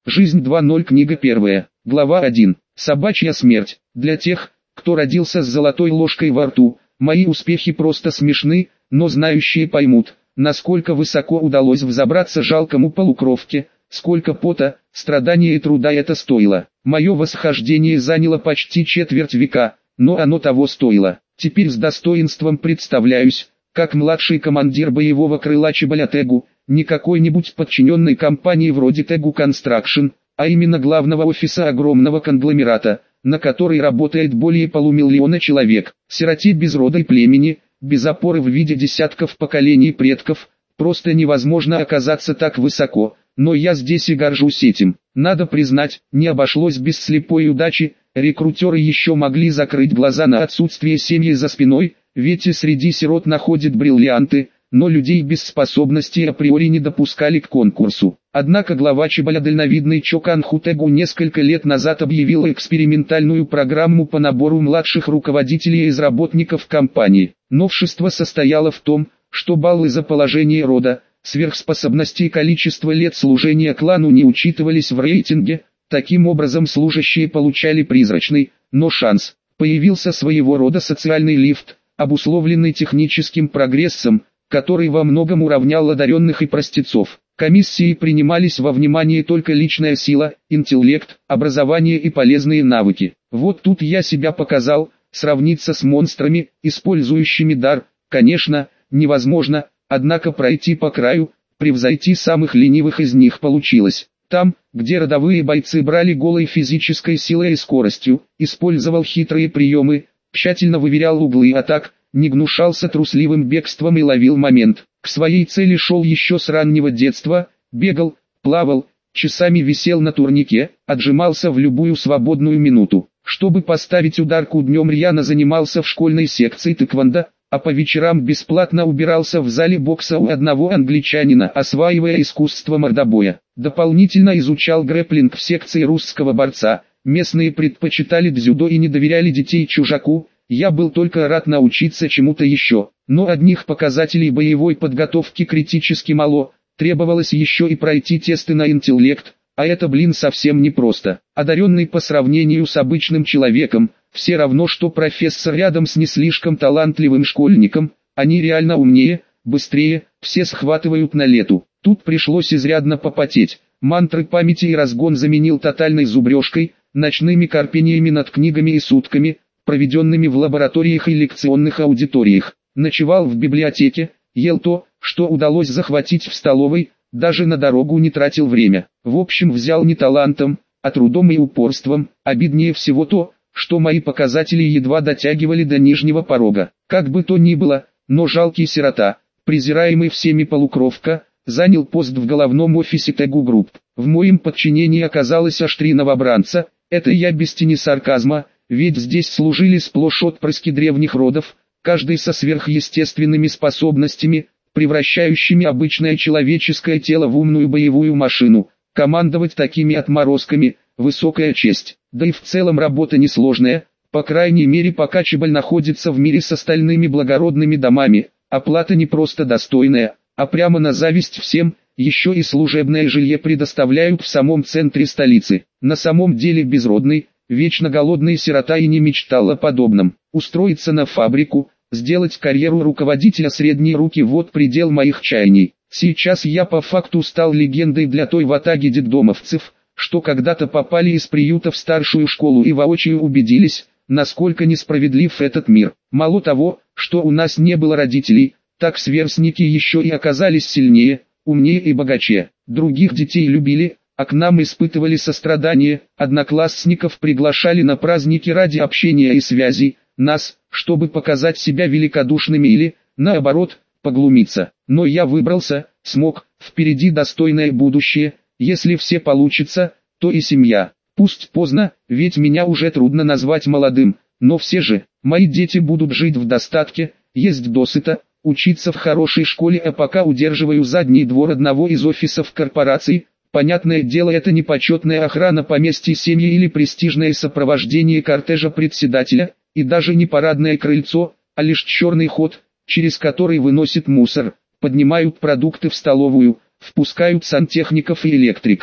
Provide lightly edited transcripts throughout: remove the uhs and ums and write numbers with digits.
Жизнь 2.0. Книга 1. Глава 1. Собачья смерть. Для тех, кто родился с золотой ложкой во рту, мои успехи просто смешны, но знающие поймут, насколько высоко удалось взобраться жалкому полукровке, сколько пота, страданий и труда это стоило. Мое восхождение заняло почти четверть века, но оно того стоило. Теперь с достоинством представляюсь, как младший командир боевого крыла Чеболя Тегу, не какой-нибудь подчиненной компании вроде Тегу Construction, а именно главного офиса огромного конгломерата, на который работает более полумиллиона человек. Сироте без рода и племени, без опоры в виде десятков поколений предков, просто невозможно оказаться так высоко, но я здесь и горжусь этим. Надо признать, не обошлось без слепой удачи, рекрутеры еще могли закрыть глаза на отсутствие семьи за спиной, ведь и среди сирот находят бриллианты, но людей без способностей априори не допускали к конкурсу. Однако глава Чеболя дальновидный Чокан Хутегу несколько лет назад объявила экспериментальную программу по набору младших руководителей из работников компании. Новшество состояло в том, что баллы за положение рода, сверхспособности и количество лет служения клану не учитывались в рейтинге, таким образом служащие получали призрачный, но шанс. Появился своего рода социальный лифт, обусловленный техническим прогрессом, который во многом уравнял одаренных и простецов. Комиссии принимались во внимание только личная сила, интеллект, образование и полезные навыки. Вот тут я себя показал, сравниться с монстрами, использующими дар, конечно, невозможно, однако пройти по краю, превзойти самых ленивых из них получилось. Там, где родовые бойцы брали голой физической силой и скоростью, использовал хитрые приемы, тщательно выверял углы атак, не гнушался трусливым бегством и ловил момент. К своей цели шел еще с раннего детства, бегал, плавал, часами висел на турнике, отжимался в любую свободную минуту. Чтобы поставить ударку днем рьяно занимался в школьной секции тэквондо, а по вечерам бесплатно убирался в зале бокса у одного англичанина, осваивая искусство мордобоя. Дополнительно изучал грэпплинг в секции русского борца, местные предпочитали дзюдо и не доверяли детей чужаку. Я был только рад научиться чему-то еще, но одних показателей боевой подготовки критически мало, требовалось еще и пройти тесты на интеллект, а это, совсем непросто. Одаренный по сравнению с обычным человеком, все равно что профессор рядом с не слишком талантливым школьником, они реально умнее, быстрее, все схватывают на лету. Тут пришлось изрядно попотеть, мантры памяти и разгон заменил тотальной зубрежкой, ночными корпениями над книгами и сутками, проведенными в лабораториях и лекционных аудиториях. Ночевал в библиотеке, ел то, что удалось захватить в столовой, даже на дорогу не тратил время. В общем, взял не талантом, а трудом и упорством. Обиднее всего то, что мои показатели едва дотягивали до нижнего порога. Как бы то ни было, но жалкий сирота, презираемый всеми полукровка, занял пост в головном офисе Тегу Групп. В моем подчинении оказалось аж 3 новобранца, это я без тени сарказма, ведь здесь служили сплошь отпрыски древних родов, каждый со сверхъестественными способностями, превращающими обычное человеческое тело в умную боевую машину. Командовать такими отморозками – высокая честь. Да и в целом работа несложная, по крайней мере пока Чеболь находится в мире с остальными благородными домами. Оплата не просто достойная, а прямо на зависть всем, еще и служебное жилье предоставляют в самом центре столицы. На самом деле безродный, вечно голодный сирота и не мечтал о подобном. Устроиться на фабрику, сделать карьеру руководителя средней руки – вот предел моих чаяний. Сейчас я по факту стал легендой для той ватаги детдомовцев, что когда-то попали из приюта в старшую школу и воочию убедились, насколько несправедлив этот мир. Мало того, что у нас не было родителей, так сверстники еще и оказались сильнее, умнее и богаче. Других детей любили, а к нам испытывали сострадание, одноклассников приглашали на праздники ради общения и связей, нас, чтобы показать себя великодушными или, наоборот, поглумиться. Но я выбрался, смог, впереди достойное будущее, если все получится, то и семья. Пусть поздно, ведь меня уже трудно назвать молодым, но все же, мои дети будут жить в достатке, есть досыта, учиться в хорошей школе, а пока удерживаю задний двор одного из офисов корпораций. Понятное дело, это не почетная охрана поместья семьи или престижное сопровождение кортежа председателя, и даже не парадное крыльцо, а лишь черный ход, через который выносят мусор, поднимают продукты в столовую, впускают сантехников и электриков.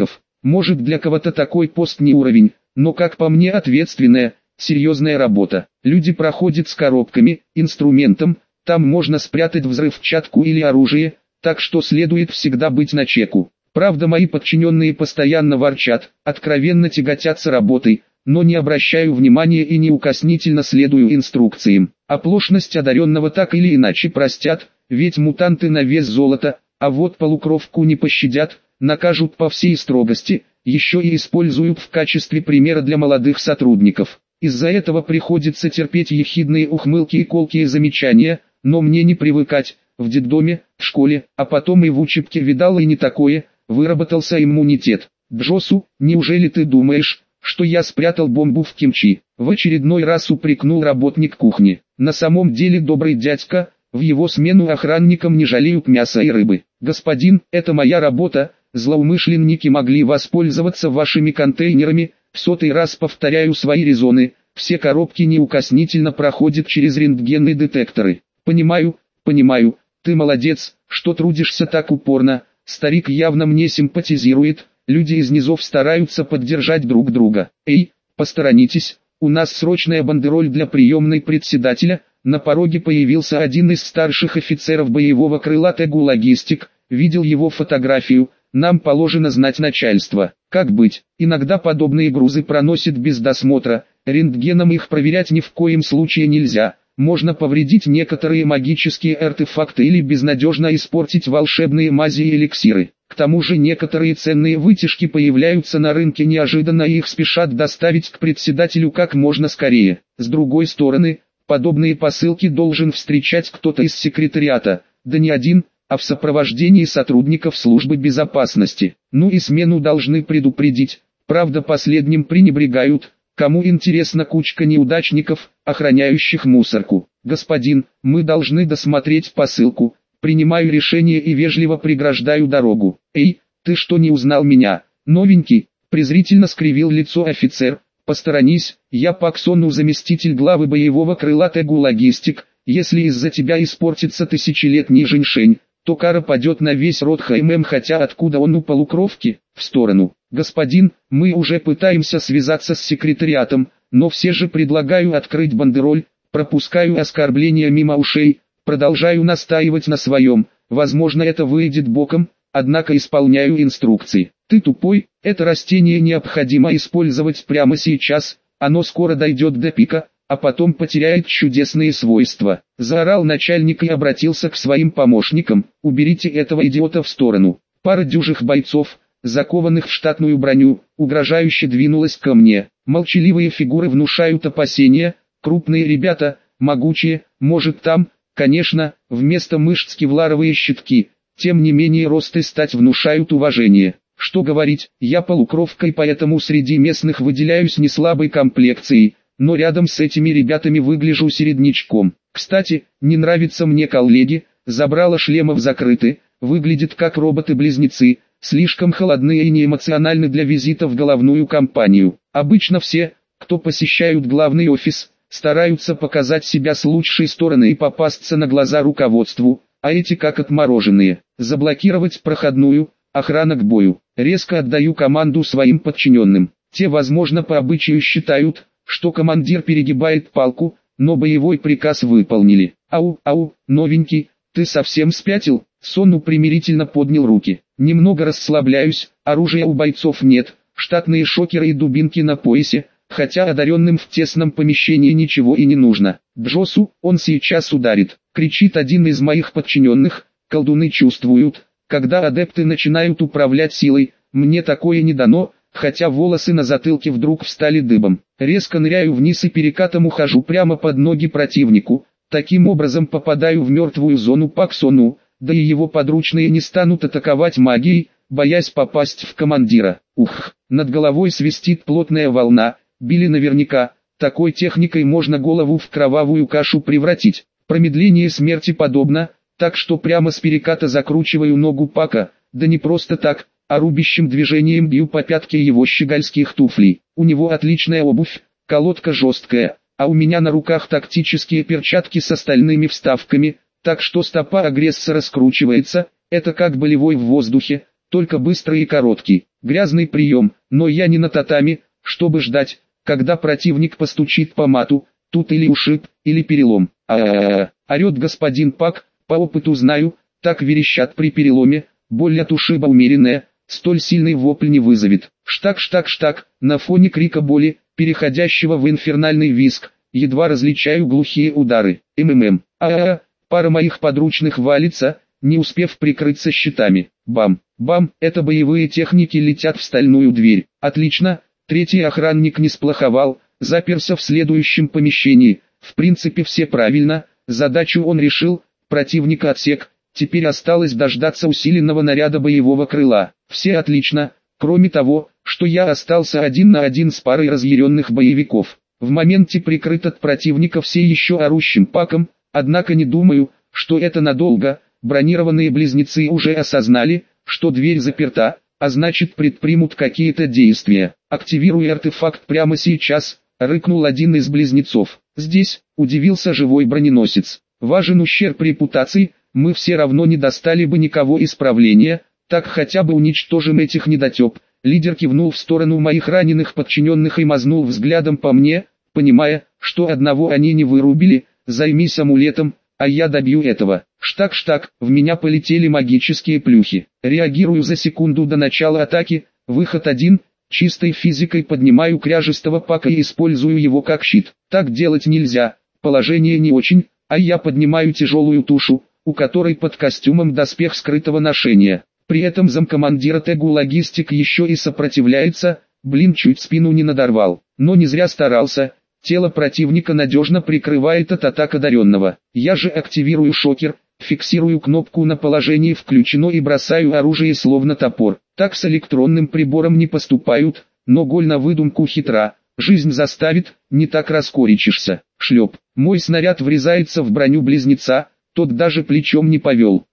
Может, для кого-то такой пост не уровень, но как по мне ответственная, серьезная работа. Люди проходят с коробками, инструментом, там можно спрятать взрывчатку или оружие, так что следует всегда быть начеку. Правда, мои подчиненные постоянно ворчат, откровенно тяготятся работой, но не обращаю внимания и неукоснительно следую инструкциям. Оплошность одаренного так или иначе простят, ведь мутанты на вес золота, а вот полукровку не пощадят, накажут по всей строгости, еще и используют в качестве примера для молодых сотрудников. Из-за этого приходится терпеть ехидные ухмылки и колкие замечания, но мне не привыкать. В детдоме, в школе, а потом и в учебке видал и не такое, выработался иммунитет. Джосу, неужели ты думаешь, что я спрятал бомбу в кимчи? В очередной раз упрекнул работник кухни. На самом деле добрый дядька, в его смену охранникам не жалеют мяса и рыбы. Господин, это моя работа, злоумышленники могли воспользоваться вашими контейнерами, в 100-й раз повторяю свои резоны, все коробки неукоснительно проходят через рентгенные детекторы. Понимаю, ты молодец, что трудишься так упорно, старик явно мне симпатизирует, люди из низов стараются поддержать друг друга. Эй, посторонитесь, у нас срочная бандероль для приемной председателя. На пороге появился один из старших офицеров боевого крыла Тегу Логистик, видел его фотографию, нам положено знать начальство. Как быть, иногда подобные грузы проносят без досмотра, рентгеном их проверять ни в коем случае нельзя. Можно повредить некоторые магические артефакты или безнадежно испортить волшебные мази и эликсиры. К тому же некоторые ценные вытяжки появляются на рынке неожиданно и их спешат доставить к председателю как можно скорее. С другой стороны, подобные посылки должен встречать кто-то из секретариата, да не один, а в сопровождении сотрудников службы безопасности. Ну и смену должны предупредить, правда последним пренебрегают. Кому интересна кучка неудачников, охраняющих мусорку? Господин, мы должны досмотреть посылку. Принимаю решение и вежливо преграждаю дорогу. Эй, ты что, не узнал меня? Новенький, презрительно скривил лицо офицер. Посторонись, я Пак Сону, заместитель главы боевого крыла Тегу Логистик. Если из-за тебя испортится тысячелетний женьшень, то кара падет на весь род ХММ, хотя откуда он у полукровки? В сторону. Господин, мы уже пытаемся связаться с секретариатом, но все же предлагаю открыть бандероль, пропускаю оскорбления мимо ушей, продолжаю настаивать на своем, возможно это выйдет боком, однако исполняю инструкции. Ты тупой, это растение необходимо использовать прямо сейчас, оно скоро дойдет до пика, а потом потеряет чудесные свойства. Заорал начальник и обратился к своим помощникам: уберите этого идиота в сторону. Пара дюжих бойцов, закованных в штатную броню, угрожающе двинулась ко мне. Молчаливые фигуры внушают опасения, крупные ребята, могучие, может там, конечно, вместо мышц кевларовые щитки, тем не менее рост и стать внушают уважение. Что говорить, я полукровка и поэтому среди местных выделяюсь не слабой комплекцией, но рядом с этими ребятами выгляжу середнячком. Кстати, не нравятся мне коллеги, забрала шлемов закрыты, выглядят как роботы-близнецы, слишком холодные и неэмоциональны для визита в головную компанию. Обычно все, кто посещают главный офис, стараются показать себя с лучшей стороны и попасться на глаза руководству, а эти как отмороженные. Заблокировать проходную, охрана к бою. Резко отдаю команду своим подчиненным. Те, возможно, по обычаю считают, что командир перегибает палку, но боевой приказ выполнили. Ау, новенький, ты совсем спятил? Сону примирительно поднял руки. Немного расслабляюсь, оружия у бойцов нет, штатные шокеры и дубинки на поясе, хотя одаренным в тесном помещении ничего и не нужно. Джосу, он сейчас ударит, кричит один из моих подчиненных. Колдуны чувствуют, когда адепты начинают управлять силой, мне такое не дано, хотя волосы на затылке вдруг встали дыбом. Резко ныряю вниз и перекатом ухожу прямо под ноги противнику, таким образом попадаю в мертвую зону Пак Сону, да и его подручные не станут атаковать магией, боясь попасть в командира. Ух, над головой свистит плотная волна, били наверняка, такой техникой можно голову в кровавую кашу превратить. Промедление смерти подобно, так что прямо с переката закручиваю ногу Пака, да не просто так, а рубящим движением бью по пятке его щегольских туфлей. У него отличная обувь, колодка жесткая, а у меня на руках тактические перчатки с остальными вставками, так что стопа агрессора скручивается, это как болевой в воздухе, только быстрый и короткий. Грязный прием, но я не на татами, чтобы ждать, когда противник постучит по мату, тут или ушиб, или перелом. Орет господин Пак, по опыту знаю, так верещат при переломе, боль от ушиба умеренная, столь сильный вопль не вызовет. Штак, на фоне крика боли, переходящего в инфернальный визг, едва различаю глухие удары. Пара моих подручных валится, не успев прикрыться щитами. Бам, это боевые техники летят в стальную дверь. Отлично, третий охранник не сплоховал, заперся в следующем помещении. В принципе все правильно, задачу он решил, противника отсек, теперь осталось дождаться усиленного наряда боевого крыла. Все отлично, кроме того, что я остался 1 на 1 с парой разъяренных боевиков. В моменте прикрыт от противника все еще орущим Паком, однако не думаю, что это надолго. Бронированные близнецы уже осознали, что дверь заперта, а значит предпримут какие-то действия. «Активируй артефакт прямо сейчас», — рыкнул один из близнецов. «Здесь», — удивился живой броненосец. «Важен ущерб репутации, мы все равно не достали бы никого исправления, так хотя бы уничтожим этих недотеп». Лидер кивнул в сторону моих раненых подчиненных и мазнул взглядом по мне, понимая, что одного они не вырубили. «Займись амулетом, а я добью этого». Штак, в меня полетели магические плюхи. Реагирую за секунду до начала атаки, выход 1, чистой физикой поднимаю кряжестого Пака и использую его как щит. Так делать нельзя, положение не очень, а я поднимаю тяжелую тушу, у которой под костюмом доспех скрытого ношения. При этом замкомандира Тегу логистик еще и сопротивляется, чуть спину не надорвал. Но не зря старался, тело противника надежно прикрывает от атак одаренного. Я же активирую шокер, фиксирую кнопку на положении включено и бросаю оружие словно топор. Так с электронным прибором не поступают, но голь на выдумку хитра. Жизнь заставит, не так раскорячишься. Шлеп. Мой снаряд врезается в броню близнеца, тот даже плечом не повел.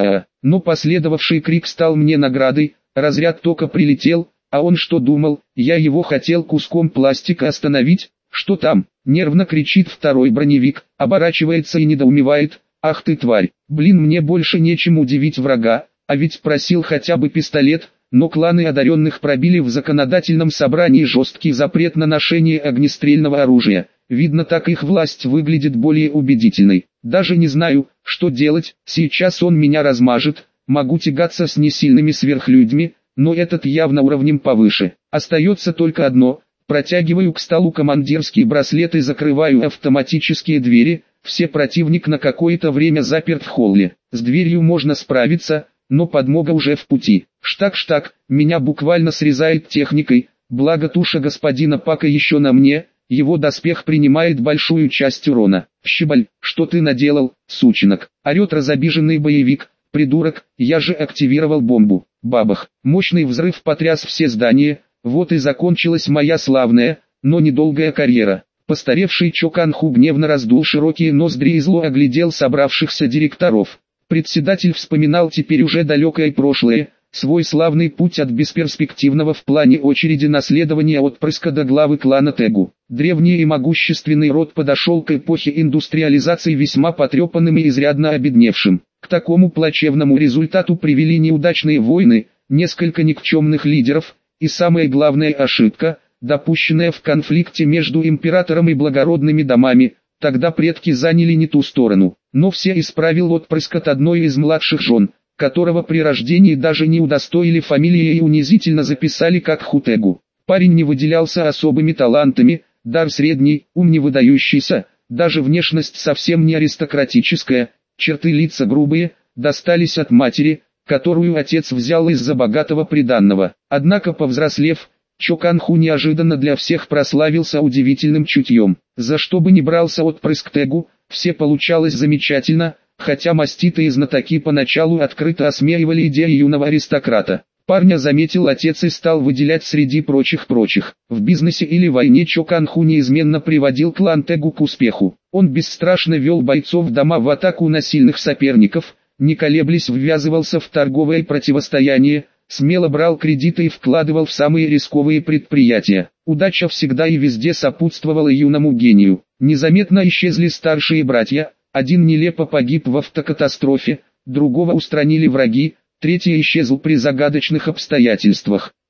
Но последовавший крик стал мне наградой, разряд тока прилетел, а он что думал, я его хотел куском пластика остановить? Что там? Нервно кричит второй броневик, оборачивается и недоумевает. Ах ты тварь, мне больше нечем удивить врага, а ведь просил хотя бы пистолет, но кланы одаренных пробили в законодательном собрании жесткий запрет на ношение огнестрельного оружия. Видно, так их власть выглядит более убедительной. Даже не знаю, что делать, сейчас он меня размажет, могу тягаться с несильными сверхлюдьми, но этот явно уровнем повыше. Остается только одно, протягиваю к столу командирский браслет и закрываю автоматические двери. Все противник на какое-то время заперт в холле. С дверью можно справиться, но подмога уже в пути. Штак, меня буквально срезает техникой, благо туша господина Пака еще на мне, его доспех принимает большую часть урона. Щебаль, что ты наделал, сученок? Орет разобиженный боевик. Придурок, я же активировал бомбу. Бабах, мощный взрыв потряс все здания, вот и закончилась моя славная, но недолгая карьера. Постаревший Чо Кан Ху гневно раздул широкие ноздри и зло оглядел собравшихся директоров. Председатель вспоминал теперь уже далекое прошлое, свой славный путь от бесперспективного в плане очереди наследования отпрыска до главы клана Тегу. Древний и могущественный род подошел к эпохе индустриализации весьма потрепанным и изрядно обедневшим. К такому плачевному результату привели неудачные войны, несколько никчемных лидеров, и самая главная ошибка – допущенная в конфликте между императором и благородными домами, тогда предки заняли не ту сторону. Но все исправил отпрыск от одной из младших жен, которого при рождении даже не удостоили фамилии и унизительно записали как Хутегу. Парень не выделялся особыми талантами, дар средний, ум не выдающийся, даже внешность совсем не аристократическая, черты лица грубые, достались от матери, которую отец взял из-за богатого приданного. Однако повзрослев, Чо Кан Ху неожиданно для всех прославился удивительным чутьем. За что бы ни брался отпрыск Тегу, все получалось замечательно, хотя маститые знатоки поначалу открыто осмеивали идеи юного аристократа. Парня заметил отец и стал выделять среди прочих. В бизнесе или войне Чо Кан Ху неизменно приводил клан Тегу к успеху. Он бесстрашно вел бойцов дома в атаку на сильных соперников, не колеблясь ввязывался в торговое противостояние, смело брал кредиты и вкладывал в самые рисковые предприятия. Удача всегда и везде сопутствовала юному гению. Незаметно исчезли старшие братья, один нелепо погиб в автокатастрофе, другого устранили враги, третий исчезл при загадочных обстоятельствах.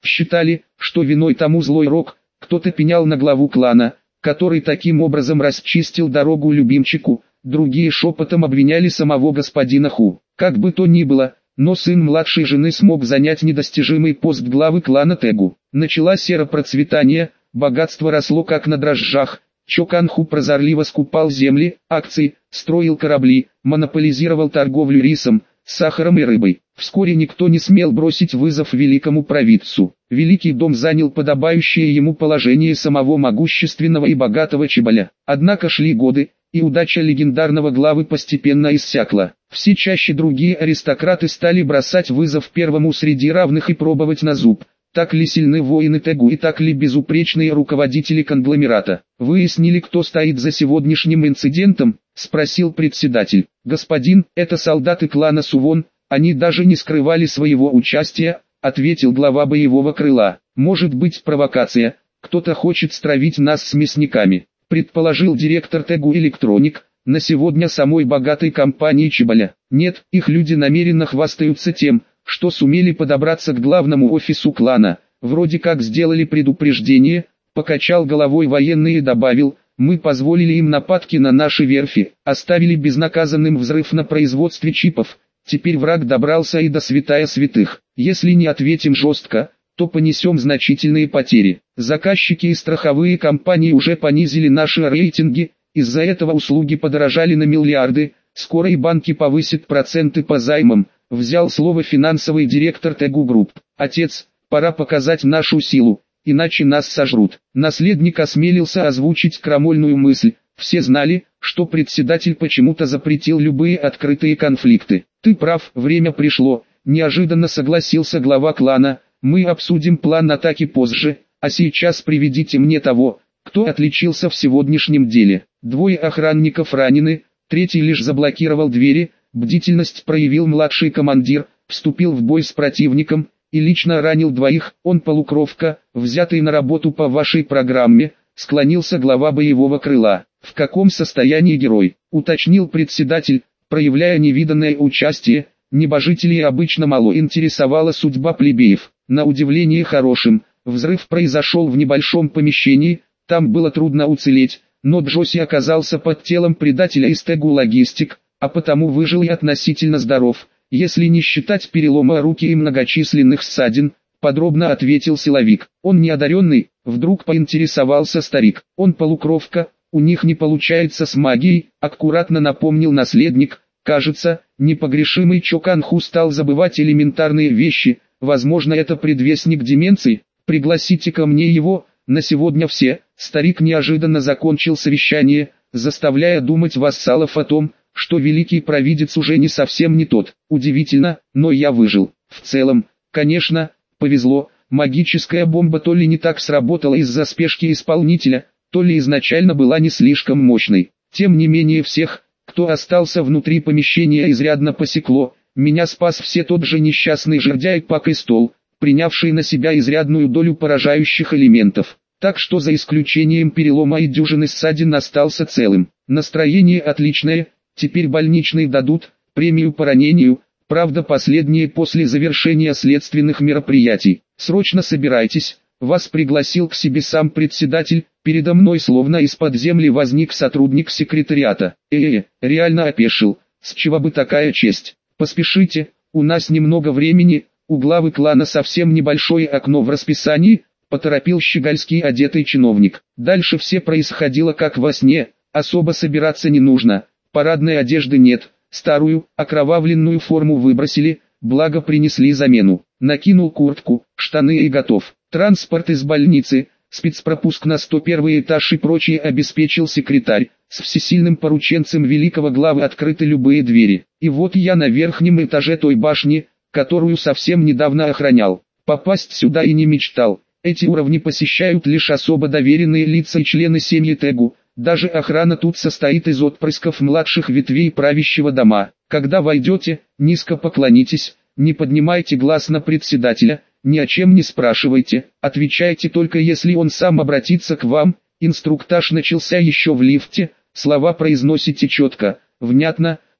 Считали, что виной тому злой рок, кто-то пенял на главу клана, который таким образом расчистил дорогу любимчику, другие шепотом обвиняли самого господина Ху. Как бы то ни было, но сын младшей жены смог занять недостижимый пост главы клана Тегу. Началась эра процветания, богатство росло как на дрожжах. Чокан Ху прозорливо скупал земли, акции, строил корабли, монополизировал торговлю рисом, сахаром и рыбой. Вскоре никто не смел бросить вызов великому провидцу. Великий дом занял подобающее ему положение самого могущественного и богатого Чеболя. Однако шли годы, и удача легендарного главы постепенно иссякла. Все чаще другие аристократы стали бросать вызов первому среди равных и пробовать на зуб. Так ли сильны воины Тегу и так ли безупречные руководители конгломерата? Выяснили, кто стоит за сегодняшним инцидентом? Спросил председатель. Господин, это солдаты клана Сувон, они даже не скрывали своего участия, ответил глава боевого крыла. Может быть провокация, кто-то хочет стравить нас с мясниками, предположил директор Тегу Электроник, на сегодня самой богатой компании Чеболя. Нет, их люди намеренно хвастаются тем, что сумели подобраться к главному офису клана, вроде как сделали предупреждение, покачал головой военный и добавил, мы позволили им нападки на наши верфи, оставили безнаказанным взрыв на производстве чипов, теперь враг добрался и до святая святых, если не ответим жестко, то понесем значительные потери. Заказчики и страховые компании уже понизили наши рейтинги, из-за этого услуги подорожали на миллиарды, скоро и банки повысят проценты по займам. Взял слово финансовый директор Тегу Групп. Отец, пора показать нашу силу, иначе нас сожрут. Наследник осмелился озвучить крамольную мысль. Все знали, что председатель почему-то запретил любые открытые конфликты. Ты прав, время пришло, неожиданно согласился глава клана. Мы обсудим план атаки позже, а сейчас приведите мне того, кто отличился в сегодняшнем деле. Двое охранников ранены, третий лишь заблокировал двери. Бдительность проявил младший командир, вступил в бой с противником и лично ранил двоих. Он полукровка, взятый на работу по вашей программе, склонился глава боевого крыла. В каком состоянии герой, уточнил председатель, проявляя невиданное участие. Небожителей обычно мало интересовала судьба плебеев. На удивление хорошим, взрыв произошел в небольшом помещении, там было трудно уцелеть, но Джоси оказался под телом предателя из Тегу Логистик, а потому выжил и относительно здоров, если не считать перелома руки и многочисленных ссадин, подробно ответил силовик. Он не одаренный, вдруг поинтересовался старик. Он полукровка, у них не получается с магией, аккуратно напомнил наследник. Кажется, непогрешимый Чокан Ху стал забывать элементарные вещи, возможно это предвестник деменции, пригласите ко мне его, на сегодня все. Старик неожиданно закончил совещание, заставляя думать вассалов о том, что великий провидец уже не совсем не тот. Удивительно, но я выжил. В целом, конечно, повезло, магическая бомба то ли не так сработала из-за спешки исполнителя, то ли изначально была не слишком мощной. Тем не менее всех, кто остался внутри помещения, изрядно посекло. Меня спас все тот же несчастный жердяй Пак и Стол, принявший на себя изрядную долю поражающих элементов. Так что за исключением перелома и дюжины ссадин остался целым. Настроение отличное. Теперь больничный дадут, премию по ранению, правда последние после завершения следственных мероприятий. Срочно собирайтесь, вас пригласил к себе сам председатель, передо мной словно из-под земли возник сотрудник секретариата. Реально опешил, с чего бы такая честь? Поспешите, у нас немного времени, у главы клана совсем небольшое окно в расписании, поторопил щегольский одетый чиновник. Дальше все происходило как во сне, особо собираться не нужно. Парадной одежды нет, старую, окровавленную форму выбросили, благо принесли замену. Накинул куртку, штаны и готов. Транспорт из больницы, спецпропуск на 101 этаж и прочее обеспечил секретарь. С всесильным порученцем великого главы открыты любые двери. И вот я на верхнем этаже той башни, которую совсем недавно охранял. Попасть сюда и не мечтал. Эти уровни посещают лишь особо доверенные лица и члены семьи Тегу. Даже охрана тут состоит из отпрысков младших ветвей правящего дома. Когда войдете, низко поклонитесь, не поднимайте глаз на председателя, ни о чем не спрашивайте, отвечайте только если он сам обратится к вам. Инструктаж начался еще в лифте, слова произносите четко, внятно,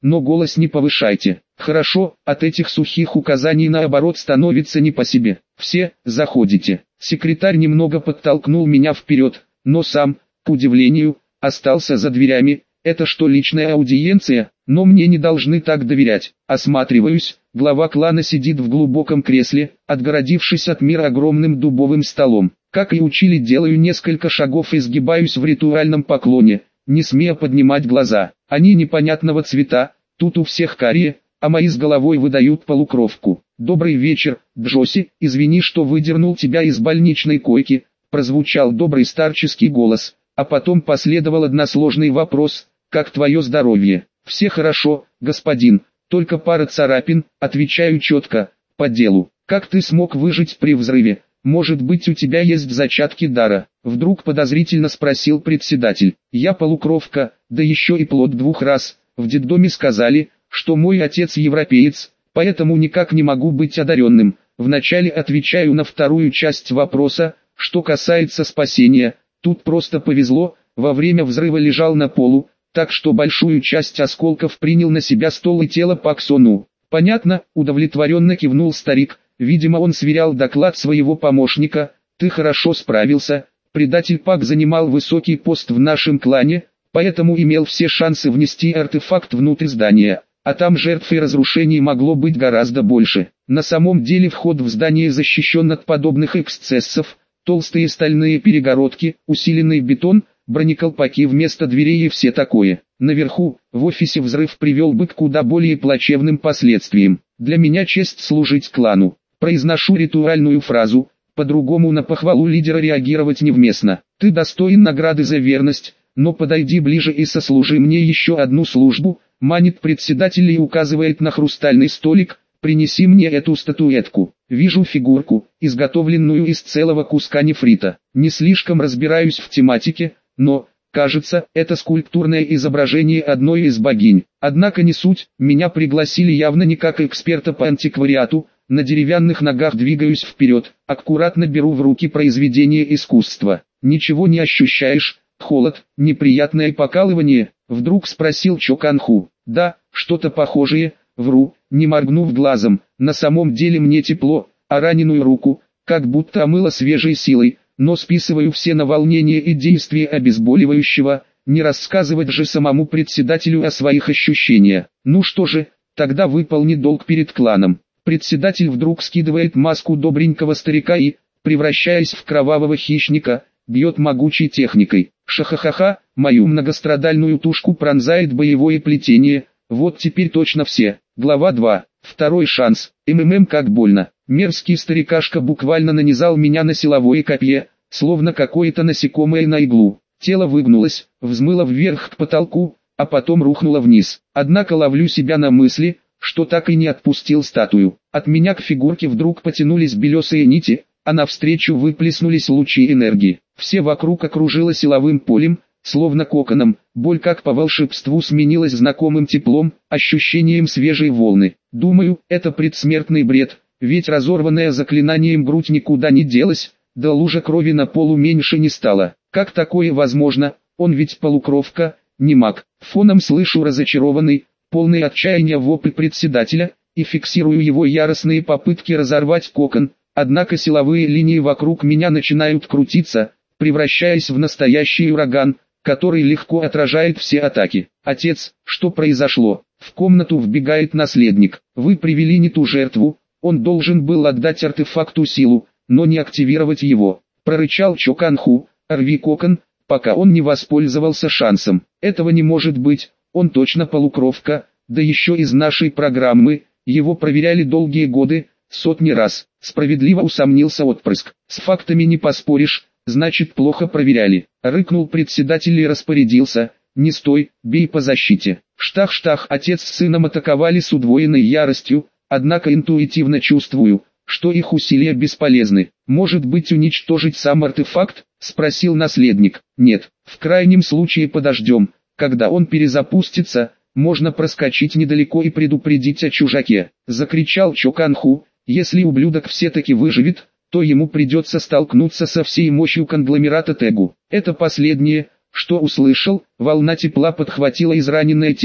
но голос не повышайте. Хорошо, от этих сухих указаний наоборот становится не по себе. Все, заходите. Секретарь немного подтолкнул меня вперед, но сам, к удивлению, остался за дверями. Это что, личная аудиенция? Но мне не должны так доверять. Осматриваюсь, глава клана сидит в глубоком кресле, отгородившись от мира огромным дубовым столом. Как и учили, делаю несколько шагов и сгибаюсь в ритуальном поклоне, не смея поднимать глаза. Они непонятного цвета, тут у всех карие, а мои с головой выдают полукровку. «Добрый вечер, Джоси, извини, что выдернул тебя из больничной койки», прозвучал добрый старческий голос, а потом последовал односложный вопрос: «Как твое здоровье?» «Все хорошо, господин, только пара царапин», отвечаю четко, по делу. «Как ты смог выжить при взрыве? Может быть, у тебя есть зачатки дара?» Вдруг подозрительно спросил председатель. «Я полукровка, да еще и плод 2 раз. В детдоме сказали, что мой отец европеец, поэтому никак не могу быть одаренным». Вначале отвечаю на вторую часть вопроса. Что касается спасения, тут просто повезло, во время взрыва лежал на полу, так что большую часть осколков принял на себя стол и тело Пак Сону. «Понятно», удовлетворенно кивнул старик, видимо он сверял доклад своего помощника. «Ты хорошо справился, предатель Пак занимал высокий пост в нашем клане, поэтому имел все шансы внести артефакт внутрь здания, а там жертв и разрушений могло быть гораздо больше. На самом деле вход в здание защищен от подобных эксцессов, толстые стальные перегородки, усиленный бетон, бронеколпаки вместо дверей и все такое. Наверху, в офисе взрыв привел бы к куда более плачевным последствиям. Для меня честь служить клану». Произношу ритуальную фразу, по-другому на похвалу лидера реагировать невместно. «Ты достоин награды за верность, но подойди ближе и сослужи мне еще одну службу», манит председатель и указывает на хрустальный столик. «Принеси мне эту статуэтку». Вижу фигурку, изготовленную из целого куска нефрита. Не слишком разбираюсь в тематике, но, кажется, это скульптурное изображение одной из богинь. Однако не суть, меня пригласили явно не как эксперта по антиквариату. На деревянных ногах двигаюсь вперед, аккуратно беру в руки произведение искусства. «Ничего не ощущаешь? Холод, неприятное покалывание?» Вдруг спросил Чо Кан Ху. «Да, что-то похожее», вру, не моргнув глазом. На самом деле мне тепло, а раненую руку, как будто омыло свежей силой, но списываю все на волнение и действие обезболивающего, не рассказывать же самому председателю о своих ощущениях. «Ну что же, тогда выполни долг перед кланом». Председатель вдруг скидывает маску добренького старика и, превращаясь в кровавого хищника, бьет могучей техникой. Шахахаха, мою многострадальную тушку пронзает боевое плетение. Вот теперь точно все. Глава 2. Второй шанс. Как больно. Мерзкий старикашка буквально нанизал меня на силовое копье, словно какое-то насекомое на иглу. Тело выгнулось, взмыло вверх к потолку, а потом рухнуло вниз. Однако ловлю себя на мысли, что так и не отпустил статую. От меня к фигурке вдруг потянулись белесые нити, а навстречу выплеснулись лучи энергии. Все вокруг окружило силовым полем, словно коконом. Боль как по волшебству сменилась знакомым теплом, ощущением свежей волны. Думаю, это предсмертный бред, ведь разорванная заклинанием грудь никуда не делась, да лужа крови на полу меньше не стала. Как такое возможно? Он ведь полукровка, не маг. Фоном слышу разочарованный, полный отчаяния вопль председателя, и фиксирую его яростные попытки разорвать кокон. Однако силовые линии вокруг меня начинают крутиться, превращаясь в настоящий ураган, который легко отражает все атаки. «Отец, что произошло?» В комнату вбегает наследник. «Вы привели не ту жертву, он должен был отдать артефакту силу, но не активировать его», прорычал Чо Кан Ху. «Рви кокон, пока он не воспользовался шансом». «Этого не может быть, он точно полукровка, да еще из нашей программы, его проверяли долгие годы, сотни раз». Справедливо усомнился отпрыск. «С фактами не поспоришь, значит плохо проверяли». Рыкнул председатель и распорядился: «Не стой, бей по защите». Штах-штах, отец с сыном атаковали с удвоенной яростью, однако интуитивно чувствую, что их усилия бесполезны. «Может быть, уничтожить сам артефакт?» – спросил наследник. «Нет, в крайнем случае подождем, когда он перезапустится, можно проскочить недалеко и предупредить о чужаке», – закричал Чо Кан Ху. «Если ублюдок все-таки выживет, то ему придется столкнуться со всей мощью конгломерата Тегу». Это последнее, что услышал. Волна тепла подхватила израненное тело,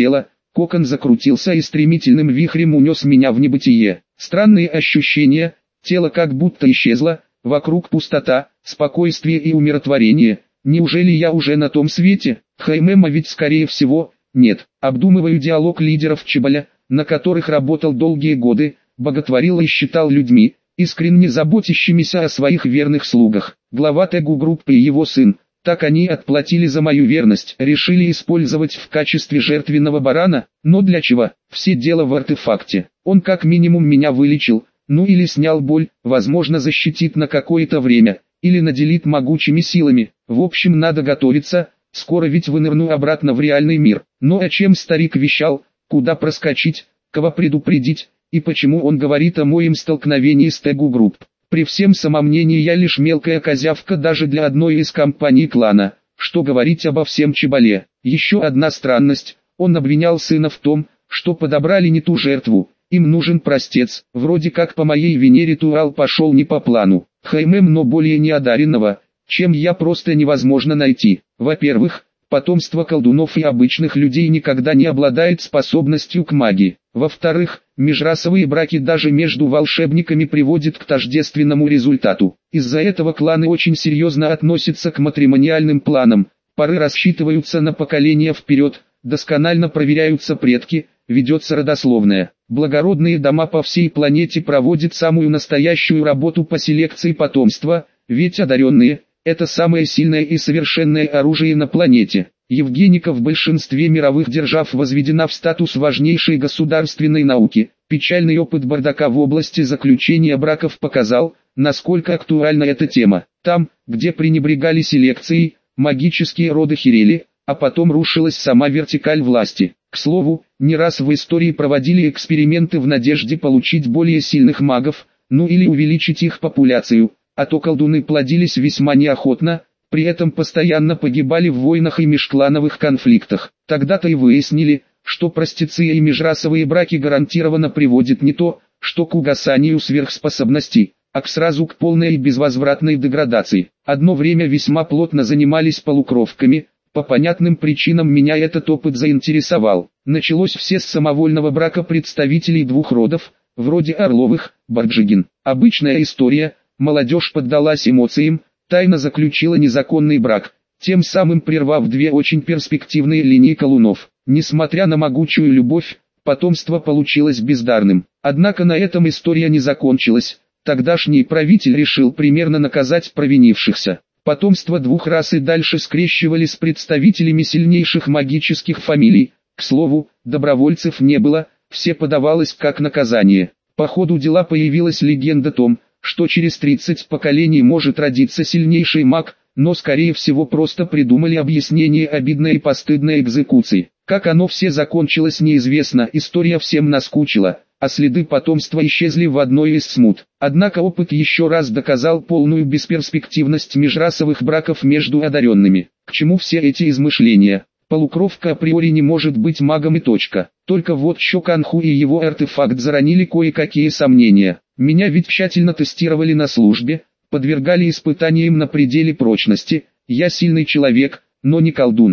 Кокон закрутился и стремительным вихрем унес меня в небытие. Странные ощущения, тело как будто исчезло, вокруг пустота, спокойствие и умиротворение. Неужели я уже на том свете? Хаймема ведь скорее всего, нет. Обдумываю диалог лидеров Чеболя, на которых работал долгие годы, боготворил и считал людьми, искренне заботящимися о своих верных слугах. Глава Тегу группы и его сын, так они отплатили за мою верность, решили использовать в качестве жертвенного барана, но для чего? Все дело в артефакте. Он как минимум меня вылечил, ну или снял боль, возможно защитит на какое-то время, или наделит могучими силами. В общем, надо готовиться, скоро ведь вынырну обратно в реальный мир. Но о чем старик вещал, куда проскочить, кого предупредить, и почему он говорит о моем столкновении с Тегу групп. При всем самомнении я лишь мелкая козявка даже для одной из компаний клана, что говорить обо всем Чеболе. Еще одна странность, он обвинял сына в том, что подобрали не ту жертву, им нужен простец, вроде как по моей вине ритуал пошел не по плану. Хаймем, но более неодаренного, чем я, просто невозможно найти. Во-первых, потомство колдунов и обычных людей никогда не обладает способностью к магии. Во-вторых, межрасовые браки даже между волшебниками приводят к тождественному результату. Из-за этого кланы очень серьезно относятся к матримониальным планам, пары рассчитываются на поколения вперед, досконально проверяются предки, ведется родословная. Благородные дома по всей планете проводят самую настоящую работу по селекции потомства, ведь одаренные – это самое сильное и совершенное оружие на планете. Евгеника в большинстве мировых держав возведена в статус важнейшей государственной науки. Печальный опыт бардака в области заключения браков показал, насколько актуальна эта тема. Там, где пренебрегали селекцией, магические роды херели, а потом рушилась сама вертикаль власти. К слову, не раз в истории проводили эксперименты в надежде получить более сильных магов, ну или увеличить их популяцию, а то колдуны плодились весьма неохотно, при этом постоянно погибали в войнах и межклановых конфликтах. Тогда-то и выяснили, что простеция и межрасовые браки гарантированно приводят не то, что к угасанию сверхспособностей, а сразу к полной и безвозвратной деградации. Одно время весьма плотно занимались полукровками, по понятным причинам меня этот опыт заинтересовал. Началось все с самовольного брака представителей двух родов, вроде Орловых, Барджигин. Обычная история, молодежь поддалась эмоциям, тайно заключила незаконный брак, тем самым прервав две очень перспективные линии колунов. Несмотря на могучую любовь, потомство получилось бездарным. Однако на этом история не закончилась. Тогдашний правитель решил примерно наказать провинившихся. Потомство двух рас и дальше скрещивали с представителями сильнейших магических фамилий. К слову, добровольцев не было, все подавалось как наказание. По ходу дела появилась легенда о том, что через 30 поколений может родиться сильнейший маг, но скорее всего просто придумали объяснение обидной и постыдной экзекуции. Как оно все закончилось неизвестно, история всем наскучила, а следы потомства исчезли в одной из смут. Однако опыт еще раз доказал полную бесперспективность межрасовых браков между одаренными. К чему все эти измышления? Полукровка априори не может быть магом и точка. Только вот Щоканху и его артефакт заронили кое-какие сомнения. Меня ведь тщательно тестировали на службе, подвергали испытаниям на пределе прочности. Я сильный человек, но не колдун.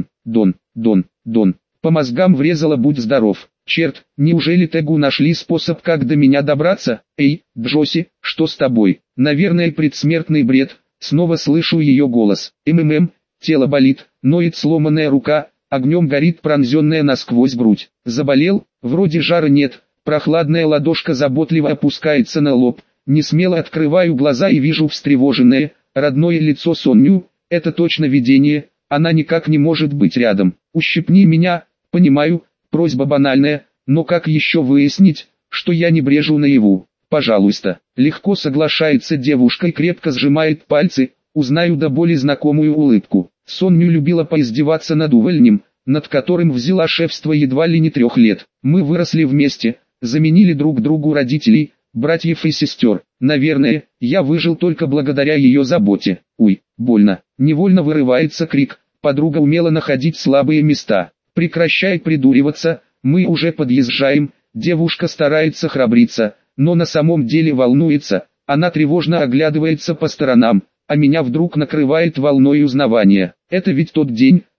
Дон. По мозгам врезало, будь здоров. Черт, неужели Тегу нашли способ, как до меня добраться? Эй, Джоси, что с тобой? Наверное, предсмертный бред. Снова слышу ее голос. Тело болит, ноет сломанная рука, огнем горит пронзенная насквозь грудь. Заболел? Вроде жара нет. Прохладная ладошка заботливо опускается на лоб. Несмело открываю глаза и вижу встревоженное, родное лицо Соню. Это точно видение, она никак не может быть рядом. Ущипни меня, понимаю, просьба банальная, но как еще выяснить, что я не брежу наяву? Пожалуйста. Легко соглашается девушка и крепко сжимает пальцы, узнаю до боли знакомую улыбку. Соню любила поиздеваться над увольнем, над которым взяла шефство едва ли не 3 лет. Мы выросли вместе, заменили друг другу родителей, братьев и сестер. Наверное, я выжил только благодаря ее заботе. Уй, больно. Невольно вырывается крик. Подруга умела находить слабые места. Прекращай придуриваться, мы уже подъезжаем. Девушка старается храбриться, но на самом деле волнуется. Она тревожно оглядывается по сторонам, а меня вдруг накрывает волной узнавания. Это ведь тот день,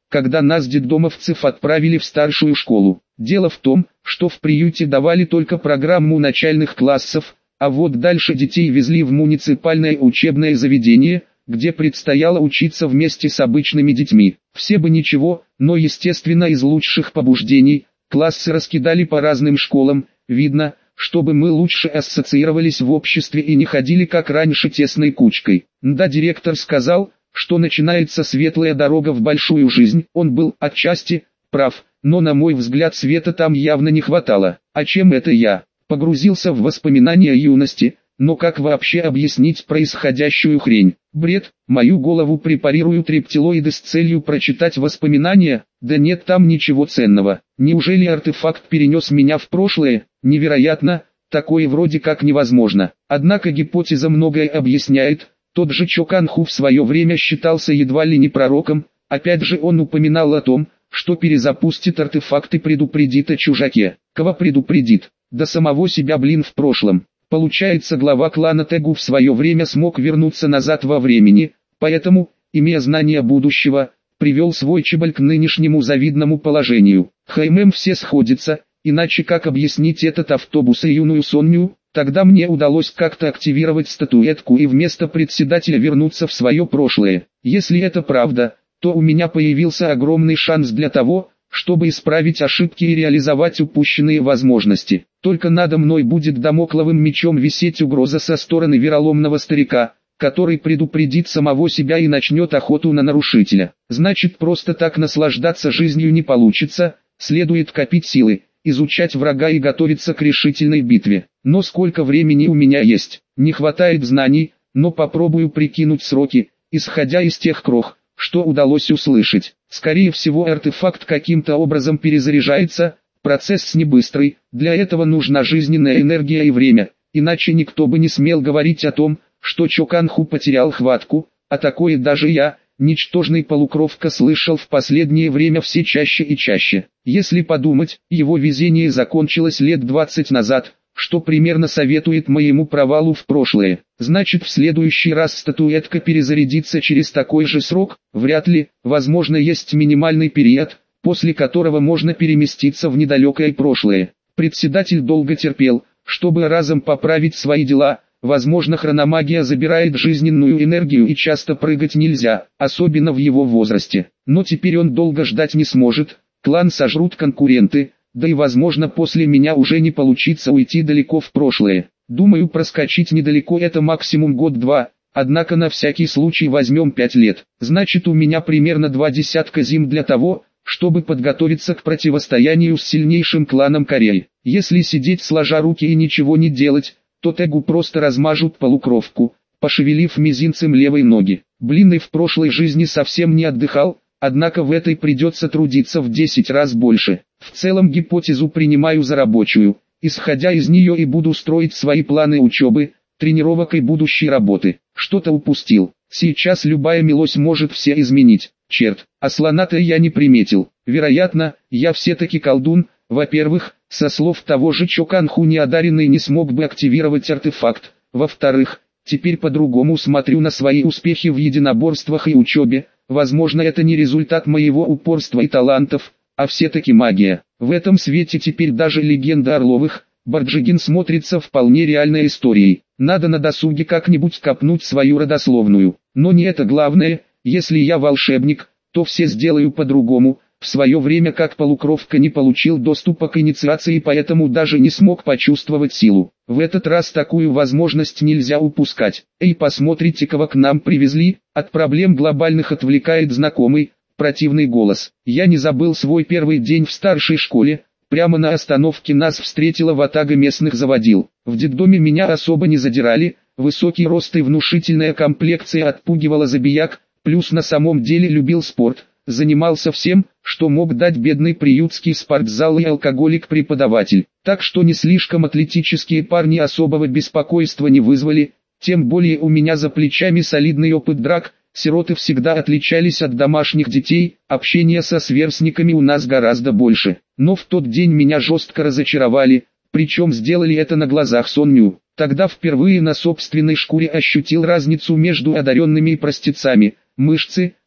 когда нас детдомовцев отправили в старшую школу. Дело в том, что в приюте давали только программу начальных классов, а вот дальше детей везли в муниципальное учебное заведение, где предстояло учиться вместе с обычными детьми. Все бы ничего, но естественно из лучших побуждений, классы раскидали по разным школам, видно, чтобы мы лучше ассоциировались в обществе и не ходили как раньше тесной кучкой. Да, директор сказал, что начинается светлая дорога в большую жизнь. Он был отчасти прав, но на мой взгляд света там явно не хватало. А чем это я? Погрузился в воспоминания юности, но как вообще объяснить происходящую хрень? Бред, мою голову препарируют рептилоиды с целью прочитать воспоминания? Да нет там ничего ценного. Неужели артефакт перенес меня в прошлое? Невероятно, такое вроде как невозможно. Однако гипотеза многое объясняет. Тот же Чо Кан Ху в свое время считался едва ли не пророком, опять же он упоминал о том, что перезапустит артефакт и предупредит о чужаке. Кого предупредит? Да самого себя в прошлом. Получается, глава клана Тегу в свое время смог вернуться назад во времени, поэтому, имея знания будущего, привел свой Чебаль к нынешнему завидному положению. Все сходится, иначе как объяснить этот автобус и юную Соню? Тогда мне удалось как-то активировать статуэтку и вместо председателя вернуться в свое прошлое. Если это правда, то у меня появился огромный шанс для того, чтобы исправить ошибки и реализовать упущенные возможности. Только надо мной будет дамокловым мечом висеть угроза со стороны вероломного старика, который предупредит самого себя и начнет охоту на нарушителя. Значит, просто так наслаждаться жизнью не получится, следует копить силы, изучать врага и готовиться к решительной битве. Но сколько времени у меня есть? Не хватает знаний, но попробую прикинуть сроки, исходя из тех крох, что удалось услышать. Скорее всего, артефакт каким-то образом перезаряжается, процесс не быстрый, для этого нужна жизненная энергия и время, иначе никто бы не смел говорить о том, что Чо Кан Ху потерял хватку, а такое даже я, ничтожный полукровка, слышал в последнее время все чаще и чаще. Если подумать, его везение закончилось лет 20 назад, что примерно советует моему провалу в прошлое. Значит, в следующий раз статуэтка перезарядится через такой же срок? Вряд ли. Возможно, есть минимальный период, после которого можно переместиться в недалекое прошлое. Председатель долго терпел, чтобы разом поправить свои дела. Возможно, хрономагия забирает жизненную энергию и часто прыгать нельзя, особенно в его возрасте. Но теперь он долго ждать не сможет, клан сожрут конкуренты, да и возможно после меня уже не получится уйти далеко в прошлое. Думаю, проскочить недалеко это максимум год-два, однако на всякий случай возьмем 5 лет. Значит, у меня примерно 2 десятка зим для того, чтобы подготовиться к противостоянию с сильнейшим кланом Кореи. Если сидеть сложа руки и ничего не делать, то Тегу просто размажут полукровку, пошевелив мизинцем левой ноги. И в прошлой жизни совсем не отдыхал, однако в этой придется трудиться в 10 раз больше. В целом гипотезу принимаю за рабочую, исходя из нее и буду строить свои планы учебы, тренировок и будущей работы. Что-то упустил. Сейчас любая милость может все изменить. Черт, а слона-то я не приметил. Вероятно, я все-таки колдун. Во-первых, со слов того же Чо Кан Ху неодаренный не смог бы активировать артефакт. Во-вторых, теперь по-другому смотрю на свои успехи в единоборствах и учебе. Возможно, это не результат моего упорства и талантов, а все-таки магия. В этом свете теперь даже легенда Орловых, Барджигин смотрится вполне реальной историей. Надо на досуге как-нибудь копнуть свою родословную. Но не это главное, если я волшебник, то все сделаю по-другому. В свое время как полукровка не получил доступа к инициации, поэтому даже не смог почувствовать силу. В этот раз такую возможность нельзя упускать. Эй, посмотрите, кого к нам привезли. От проблем глобальных отвлекает знакомый, противный голос. Я не забыл свой первый день в старшей школе. Прямо на остановке нас встретила ватага местных заводил. В детдоме меня особо не задирали, высокий рост и внушительная комплекция отпугивала забияк, плюс на самом деле любил спорт. Занимался всем, что мог дать бедный приютский спортзал и алкоголик-преподаватель. Так что не слишком атлетические парни особого беспокойства не вызвали, тем более у меня за плечами солидный опыт драк. Сироты всегда отличались от домашних детей, общения со сверстниками у нас гораздо больше. Но в тот день меня жестко разочаровали, причем сделали это на глазах Соню. Тогда впервые на собственной шкуре ощутил разницу между одаренными и простецами. Мышцы,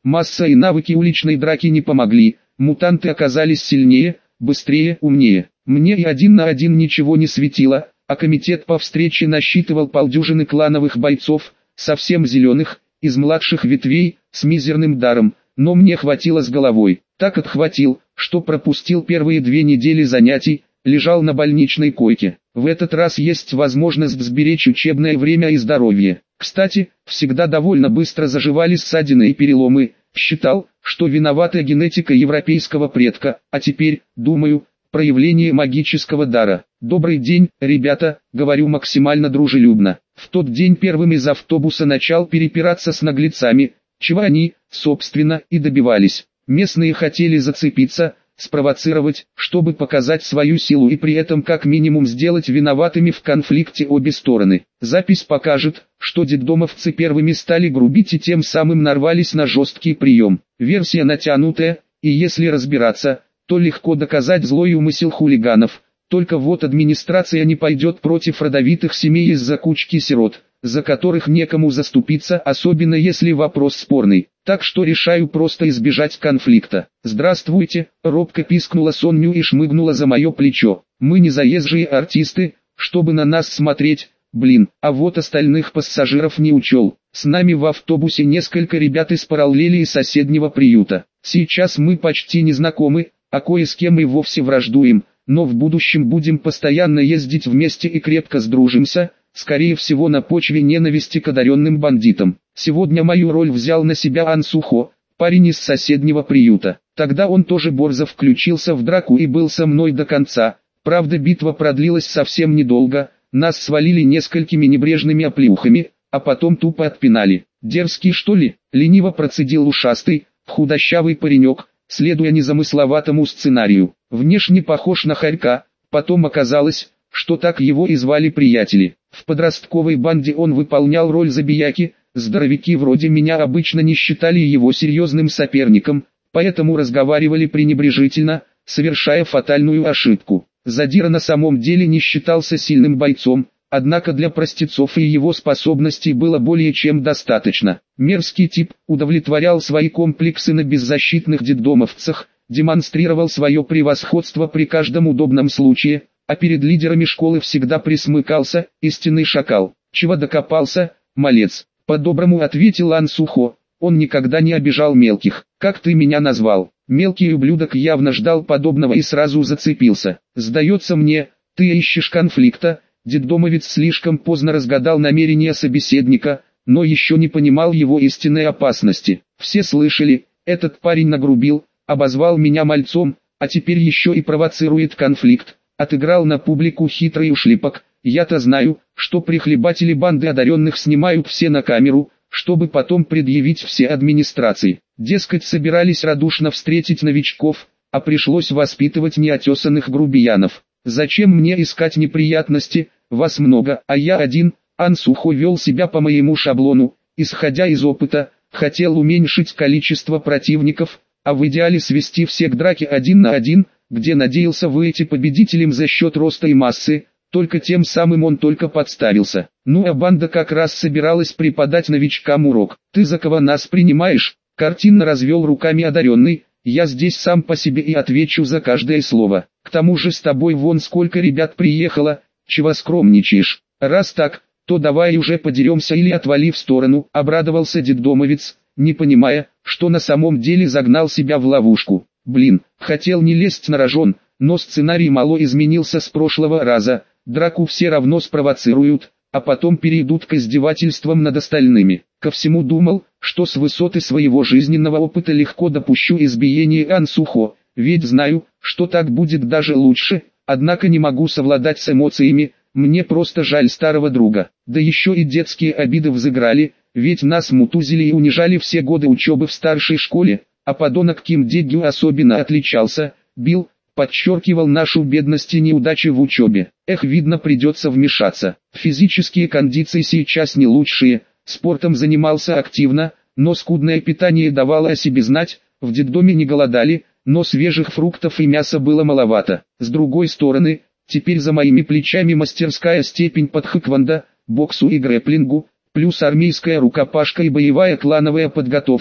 Масса и навыки уличной драки не помогли, мутанты оказались сильнее, быстрее, умнее. Мне и 1 на 1 ничего не светило, а комитет по встрече насчитывал полдюжины клановых бойцов, совсем зеленых, из младших ветвей, с мизерным даром, но мне хватило с головой. Так отхватил, что пропустил первые 2 недели занятий, лежал на больничной койке. В этот раз есть возможность сберечь учебное время и здоровье. Кстати, всегда довольно быстро заживали ссадины и переломы. Считал, что виновата генетика европейского предка, а теперь, думаю, проявление магического дара. «Добрый день, ребята», — говорю максимально дружелюбно. В тот день первым из автобуса начал перепираться с наглецами, чего они, собственно, и добивались. Местные хотели зацепиться, спровоцировать, чтобы показать свою силу и при этом как минимум сделать виноватыми в конфликте обе стороны. Запись покажет, что детдомовцы первыми стали грубить и тем самым нарвались на жесткий прием. Версия натянутая, и если разбираться, то легко доказать злой умысел хулиганов. Только вот администрация не пойдет против родовитых семей из-за кучки сирот, за которых некому заступиться, особенно если вопрос спорный. Так что решаю просто избежать конфликта. «Здравствуйте», — робко пискнула Соню и шмыгнула за мое плечо. «Мы не заезжие артисты, чтобы на нас смотреть, блин, а вот остальных пассажиров не учел. С нами в автобусе несколько ребят из параллели и соседнего приюта. Сейчас мы почти не знакомы, а кое с кем и вовсе враждуем, но в будущем будем постоянно ездить вместе и крепко сдружимся, скорее всего на почве ненависти к одаренным бандитам. Сегодня мою роль взял на себя Ан Сухо, парень из соседнего приюта. Тогда он тоже борзо включился в драку и был со мной до конца. Правда, битва продлилась совсем недолго, нас свалили несколькими небрежными оплеухами, а потом тупо отпинали. «Дерзкий что ли?» — лениво процедил ушастый, худощавый паренек, следуя незамысловатому сценарию. Внешне похож на хорька, потом оказалось, что так его и звали приятели. В подростковой банде он выполнял роль забияки, здоровяки вроде меня обычно не считали его серьезным соперником, поэтому разговаривали пренебрежительно, совершая фатальную ошибку. Задира на самом деле не считался сильным бойцом, однако для простецов и его способностей было более чем достаточно. Мерзкий тип удовлетворял свои комплексы на беззащитных детдомовцах, демонстрировал свое превосходство при каждом удобном случае, а перед лидерами школы всегда присмыкался, истинный шакал. «Чего докопался, малец?» — по-доброму ответил Ан Сухо. Он никогда не обижал мелких. «Как ты меня назвал?» Мелкий ублюдок явно ждал подобного и сразу зацепился. «Сдается мне, ты ищешь конфликта». Детдомовец слишком поздно разгадал намерения собеседника, но еще не понимал его истинной опасности. Все слышали, этот парень нагрубил, обозвал меня мальцом, а теперь еще и провоцирует конфликт. Отыграл на публику хитрый ушлепок. Я-то знаю, что прихлебатели банды одаренных снимают все на камеру, чтобы потом предъявить все администрации. Дескать, собирались радушно встретить новичков, а пришлось воспитывать неотесанных грубиянов. Зачем мне искать неприятности, вас много, а я один. Ан Сухо вел себя по моему шаблону, исходя из опыта, хотел уменьшить количество противников, а в идеале свести все к драке 1 на 1, где надеялся выйти победителем за счет роста и массы, только тем самым он только подставился. Ну а банда как раз собиралась преподать новичкам урок. «Ты за кого нас принимаешь?» — картинно развел руками одаренный. «Я здесь сам по себе и отвечу за каждое слово. К тому же с тобой вон сколько ребят приехало, чего скромничаешь. Раз так, то давай уже подеремся или отвали в сторону», — обрадовался детдомовец, не понимая, что на самом деле загнал себя в ловушку. Блин, хотел не лезть на рожон, но сценарий мало изменился с прошлого раза. Драку все равно спровоцируют, а потом перейдут к издевательствам над остальными. Ко всему думал, что с высоты своего жизненного опыта легко допущу избиение Ан Сухо, ведь знаю, что так будет даже лучше, однако не могу совладать с эмоциями, мне просто жаль старого друга. Да еще и детские обиды взыграли, ведь нас мутузили и унижали все годы учебы в старшей школе, а подонок Ким Дегю особенно отличался, бил, подчеркивал нашу бедность и неудачи в учебе. Эх, видно, придется вмешаться. Физические кондиции сейчас не лучшие, спортом занимался активно, но скудное питание давало о себе знать, в детдоме не голодали, но свежих фруктов и мяса было маловато. С другой стороны, теперь за моими плечами мастерская степень по тхэквондо, боксу и грэплингу, плюс армейская рукопашка и боевая клановая подготовка,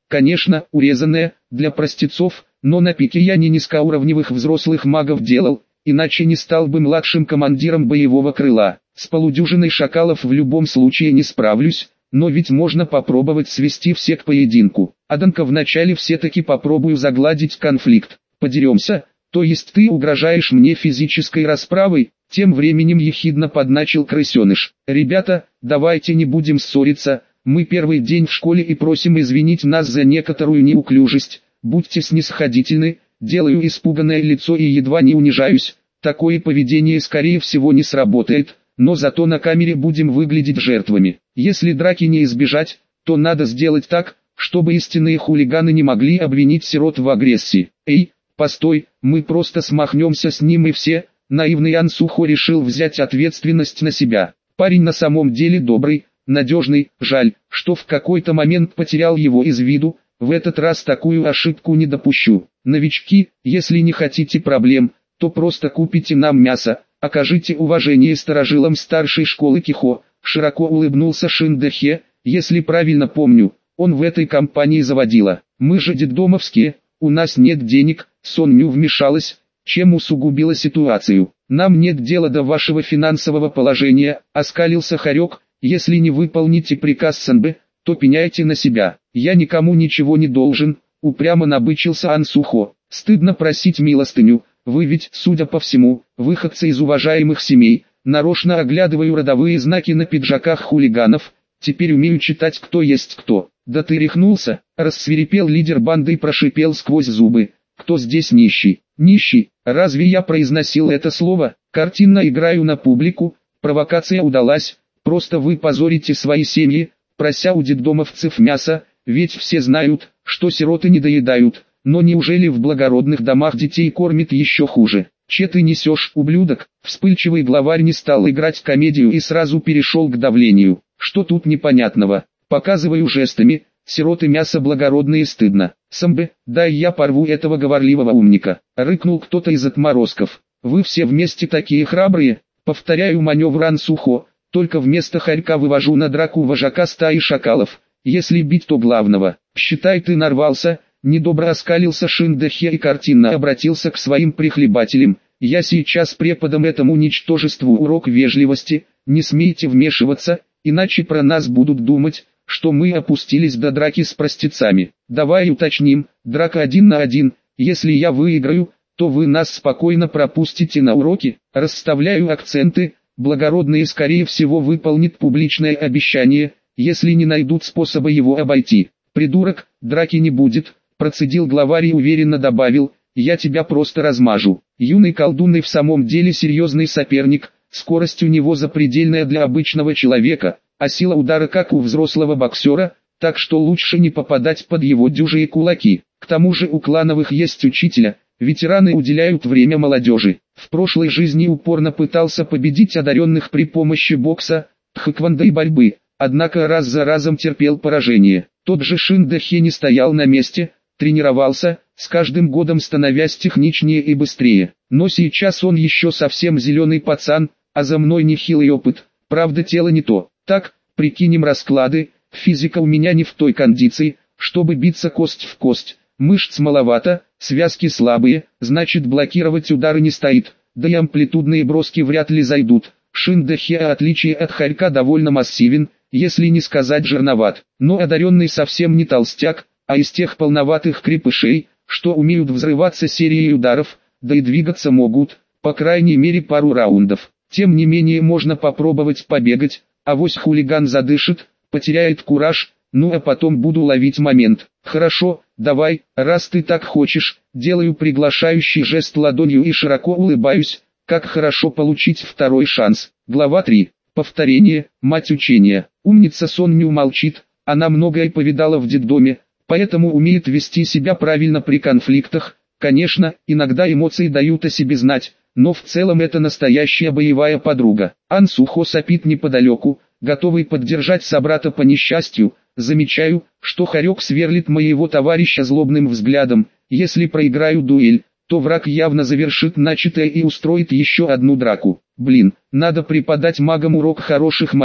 конечно, урезанная, для простецов, но на пике я не низкоуровневых взрослых магов делал, иначе не стал бы младшим командиром боевого крыла. С полудюжиной шакалов в любом случае не справлюсь, но ведь можно попробовать свести всех к поединку. Однако вначале все-таки попробую загладить конфликт. Подеремся, то есть ты угрожаешь мне физической расправой? Тем временем ехидно подначил крысеныш. Ребята, давайте не будем ссориться, мы первый день в школе и просим извинить нас за некоторую неуклюжесть. Будьте снисходительны, делаю испуганное лицо и едва не унижаюсь. Такое поведение скорее всего не сработает, но зато на камере будем выглядеть жертвами. Если драки не избежать, то надо сделать так, чтобы истинные хулиганы не могли обвинить сирот в агрессии. Эй, постой, мы просто смахнемся с ним и все. Наивный Ансухо решил взять ответственность на себя. Парень на самом деле добрый, надежный, жаль, что в какой-то момент потерял его из виду. В этот раз такую ошибку не допущу. Новички, если не хотите проблем, то просто купите нам мясо, окажите уважение старожилам старшей школы Кихо. Широко улыбнулся Шиндехе, если правильно помню, он в этой компании заводила. Мы же детдомовские, у нас нет денег. Сонню вмешалась, чем усугубила ситуацию. Нам нет дела до вашего финансового положения, оскалился Хорек, если не выполните приказ Санбэ, то пеняйте на себя. Я никому ничего не должен, упрямо набычился Ансухо. Стыдно просить милостыню, вы ведь, судя по всему, выходцы из уважаемых семей. Нарочно оглядываю родовые знаки на пиджаках хулиганов, теперь умею читать кто есть кто. Да ты рехнулся, рассвирепел лидер банды и прошипел сквозь зубы. Кто здесь нищий? Нищий, разве я произносил это слово? Картинно играю на публику, провокация удалась, просто вы позорите свои семьи, прося у детдомовцев мясо, ведь все знают, что сироты не доедают, но неужели в благородных домах детей кормят еще хуже? Че ты несешь, ублюдок? Вспыльчивый главарь не стал играть комедию и сразу перешел к давлению. Что тут непонятного? Показываю жестами. Сироты мясо благородное стыдно. Самбе, дай я порву этого говорливого умника. Рыкнул кто-то из отморозков. Вы все вместе такие храбрые. Повторяю маневр Ансухо, только вместо хорька вывожу на драку вожака стаи шакалов. Если бить, то главного. Считай, ты нарвался. Недобро оскалился Шиндехе и картинно обратился к своим прихлебателям. Я сейчас преподам этому ничтожеству урок вежливости. Не смейте вмешиваться, иначе про нас будут думать, что мы опустились до драки с простецами. Давай уточним, драка 1 на 1, если я выиграю, то вы нас спокойно пропустите на уроки. Расставляю акценты, благородные скорее всего выполнит публичное обещание, если не найдут способа его обойти. Придурок, драки не будет, процедил главарь и уверенно добавил, я тебя просто размажу. Юный колдун и в самом деле серьезный соперник, скорость у него запредельная для обычного человека, а сила удара как у взрослого боксера, так что лучше не попадать под его дюжие кулаки. К тому же у клановых есть учителя, ветераны уделяют время молодежи. В прошлой жизни упорно пытался победить одаренных при помощи бокса, тхэквондо и борьбы, однако раз за разом терпел поражение. Тот же Шиндехе не стоял на месте, тренировался, с каждым годом становясь техничнее и быстрее. Но сейчас он еще совсем зеленый пацан, а за мной нехилый опыт, правда тело не то. Так, прикинем расклады, физика у меня не в той кондиции, чтобы биться кость в кость, мышц маловато, связки слабые, значит блокировать удары не стоит, да и амплитудные броски вряд ли зайдут. Шиндехе, в отличие от хорька, довольно массивен, если не сказать жирноват, но одаренный совсем не толстяк, а из тех полноватых крепышей, что умеют взрываться серией ударов, да и двигаться могут, по крайней мере пару раундов. Тем не менее можно попробовать побегать, авось хулиган задышит, потеряет кураж, ну а потом буду ловить момент. Хорошо, давай, раз ты так хочешь, делаю приглашающий жест ладонью и широко улыбаюсь, как хорошо получить второй шанс. Глава 3. Повторение, мать учения. Умница Сонню молчит, она многое повидала в детдоме, поэтому умеет вести себя правильно при конфликтах. Конечно, иногда эмоции дают о себе знать, но в целом это настоящая боевая подруга. Ансухо сопит неподалеку, готовый поддержать собрата по несчастью. Замечаю, что хорек сверлит моего товарища злобным взглядом. Если проиграю дуэль, то враг явно завершит начатое и устроит еще одну драку. Блин, надо преподать магам урок хороших манер,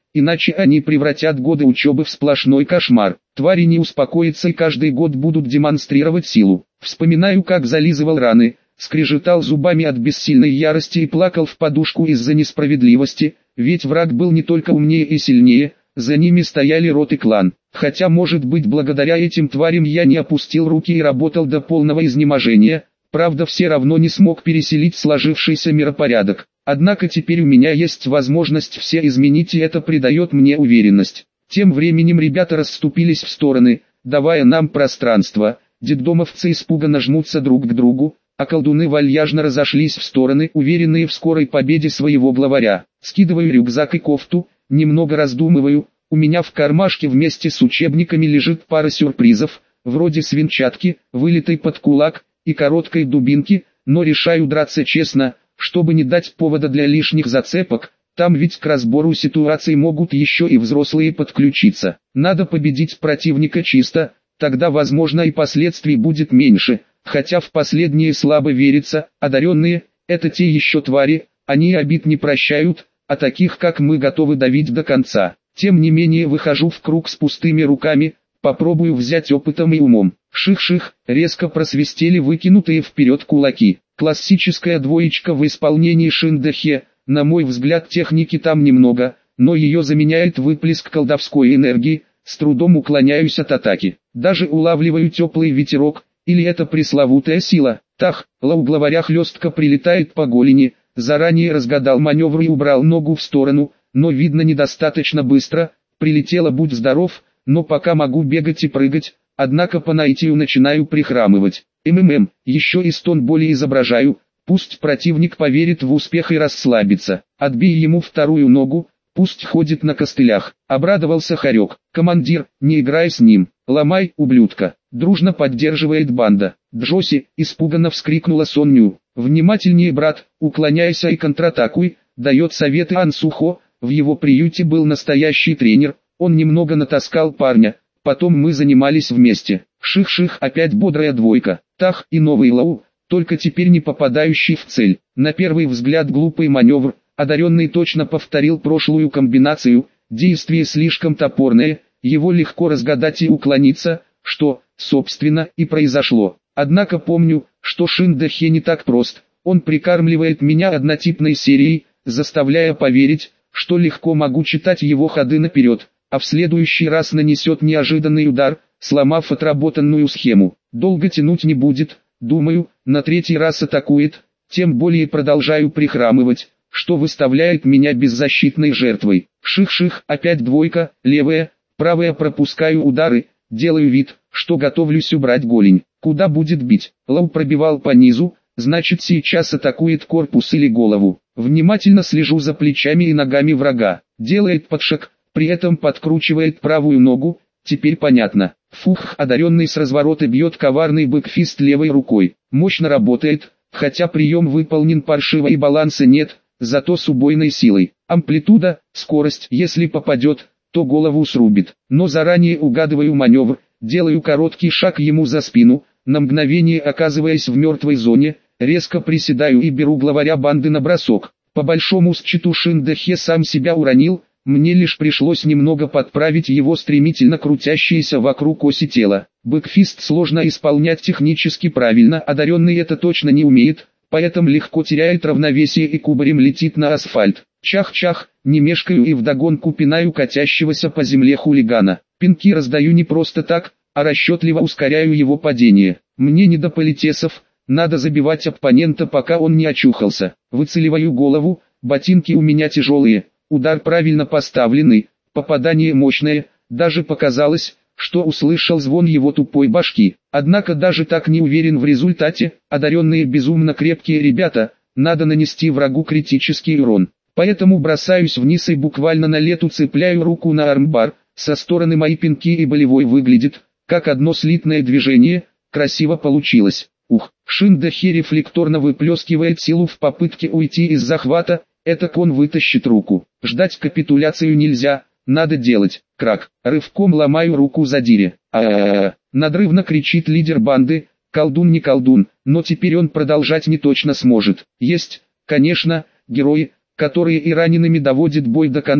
иначе они превратят годы учебы в сплошной кошмар. Твари не успокоятся и каждый год будут демонстрировать силу. Вспоминаю, как зализывал раны, скрежетал зубами от бессильной ярости и плакал в подушку из-за несправедливости, ведь враг был не только умнее и сильнее, за ними стояли род и клан. Хотя, может быть, благодаря этим тварям я не опустил руки и работал до полного изнеможения, правда, все равно не смог переселить сложившийся миропорядок. Однако теперь у меня есть возможность все изменить, и это придает мне уверенность. Тем временем ребята расступились в стороны, давая нам пространство. Детдомовцы испуганно жмутся друг к другу, а колдуны вальяжно разошлись в стороны, уверенные в скорой победе своего главаря. Скидываю рюкзак и кофту, немного раздумываю. У меня в кармашке вместе с учебниками лежит пара сюрпризов, вроде свинчатки, вылитой под кулак, и короткой дубинки, но решаю драться честно, чтобы не дать повода для лишних зацепок. Там ведь к разбору ситуации могут еще и взрослые подключиться. Надо победить противника чисто, тогда возможно и последствий будет меньше, хотя в последнее слабо верится. Одаренные – это те еще твари, они обид не прощают, а таких как мы готовы давить до конца. Тем не менее выхожу в круг с пустыми руками, попробую взять опытом и умом. Ших-ших, резко просвистели выкинутые вперед кулаки. Классическая двоечка в исполнении Шиндахе. На мой взгляд, техники там немного, но ее заменяет выплеск колдовской энергии. С трудом уклоняюсь от атаки. Даже улавливаю теплый ветерок, или это пресловутая сила. Тах, у главаря хлестко прилетает по голени. Заранее разгадал маневр и убрал ногу в сторону, но видно недостаточно быстро. Прилетело, будь здоров, но пока могу бегать и прыгать, однако по наитию начинаю прихрамывать. Еще и стон боли изображаю, пусть противник поверит в успех и расслабится. Отбей ему вторую ногу, пусть ходит на костылях. Обрадовался Хорек. Командир, не играй с ним, ломай, ублюдка. Дружно поддерживает банда. Джоси, испуганно вскрикнула Сонню. Внимательнее, брат, уклоняйся и контратакуй, дает советы Ансухо. В его приюте был настоящий тренер, он немного натаскал парня, потом мы занимались вместе. Ших-ших, опять бодрая двойка. Тах и новый лау, только теперь не попадающий в цель. На первый взгляд глупый маневр, одаренный точно повторил прошлую комбинацию, действие слишком топорное, его легко разгадать и уклониться, что, собственно, и произошло. Однако помню, что Шиндахе не так прост, он прикармливает меня однотипной серией, заставляя поверить, что легко могу читать его ходы наперед, а в следующий раз нанесет неожиданный удар, сломав отработанную схему. Долго тянуть не будет, думаю, на третий раз атакует, тем более продолжаю прихрамывать, что выставляет меня беззащитной жертвой. Ших-ших, опять двойка, левая, правая, пропускаю удары, делаю вид, что готовлюсь убрать голень. Куда будет бить? Лау пробивал по низу, значит сейчас атакует корпус или голову. Внимательно слежу за плечами и ногами врага. Делает подшаг, при этом подкручивает правую ногу. Теперь понятно. Фух, одаренный с разворота бьет коварный бэкфист левой рукой. Мощно работает, хотя прием выполнен паршиво и баланса нет, зато с убойной силой. Амплитуда, скорость, если попадет, то голову срубит. Но заранее угадываю маневр, делаю короткий шаг ему за спину, на мгновение оказываясь в мертвой зоне, резко приседаю и беру главаря банды на бросок. По большому счету Шиндахе сам себя уронил, мне лишь пришлось немного подправить его стремительно крутящееся вокруг оси тела. Бэкфист сложно исполнять технически правильно, одаренный это точно не умеет, поэтому легко теряет равновесие и кубарем летит на асфальт. Чах-чах, не мешкаю и вдогонку пинаю катящегося по земле хулигана. Пинки раздаю не просто так, а расчетливо ускоряю его падение. Мне не до политесов, надо забивать оппонента, пока он не очухался. Выцеливаю голову, ботинки у меня тяжелые, удар правильно поставленный, попадание мощное, даже показалось, что услышал звон его тупой башки. Однако даже так не уверен в результате, одаренные безумно крепкие ребята, надо нанести врагу критический урон. Поэтому бросаюсь вниз и буквально на лету цепляю руку на армбар, со стороны мои пинки и болевой выглядит, как одно слитное движение, красиво получилось. Ух, Шиндахе рефлекторно выплескивает силу в попытке уйти из захвата, этак он вытащит руку. Ждать капитуляцию нельзя, надо делать. Крак, рывком ломаю руку задире. Надрывно кричит лидер банды, колдун не колдун, но теперь он продолжать не точно сможет. Есть, конечно, герои, которые и ранеными доводят бой до конца,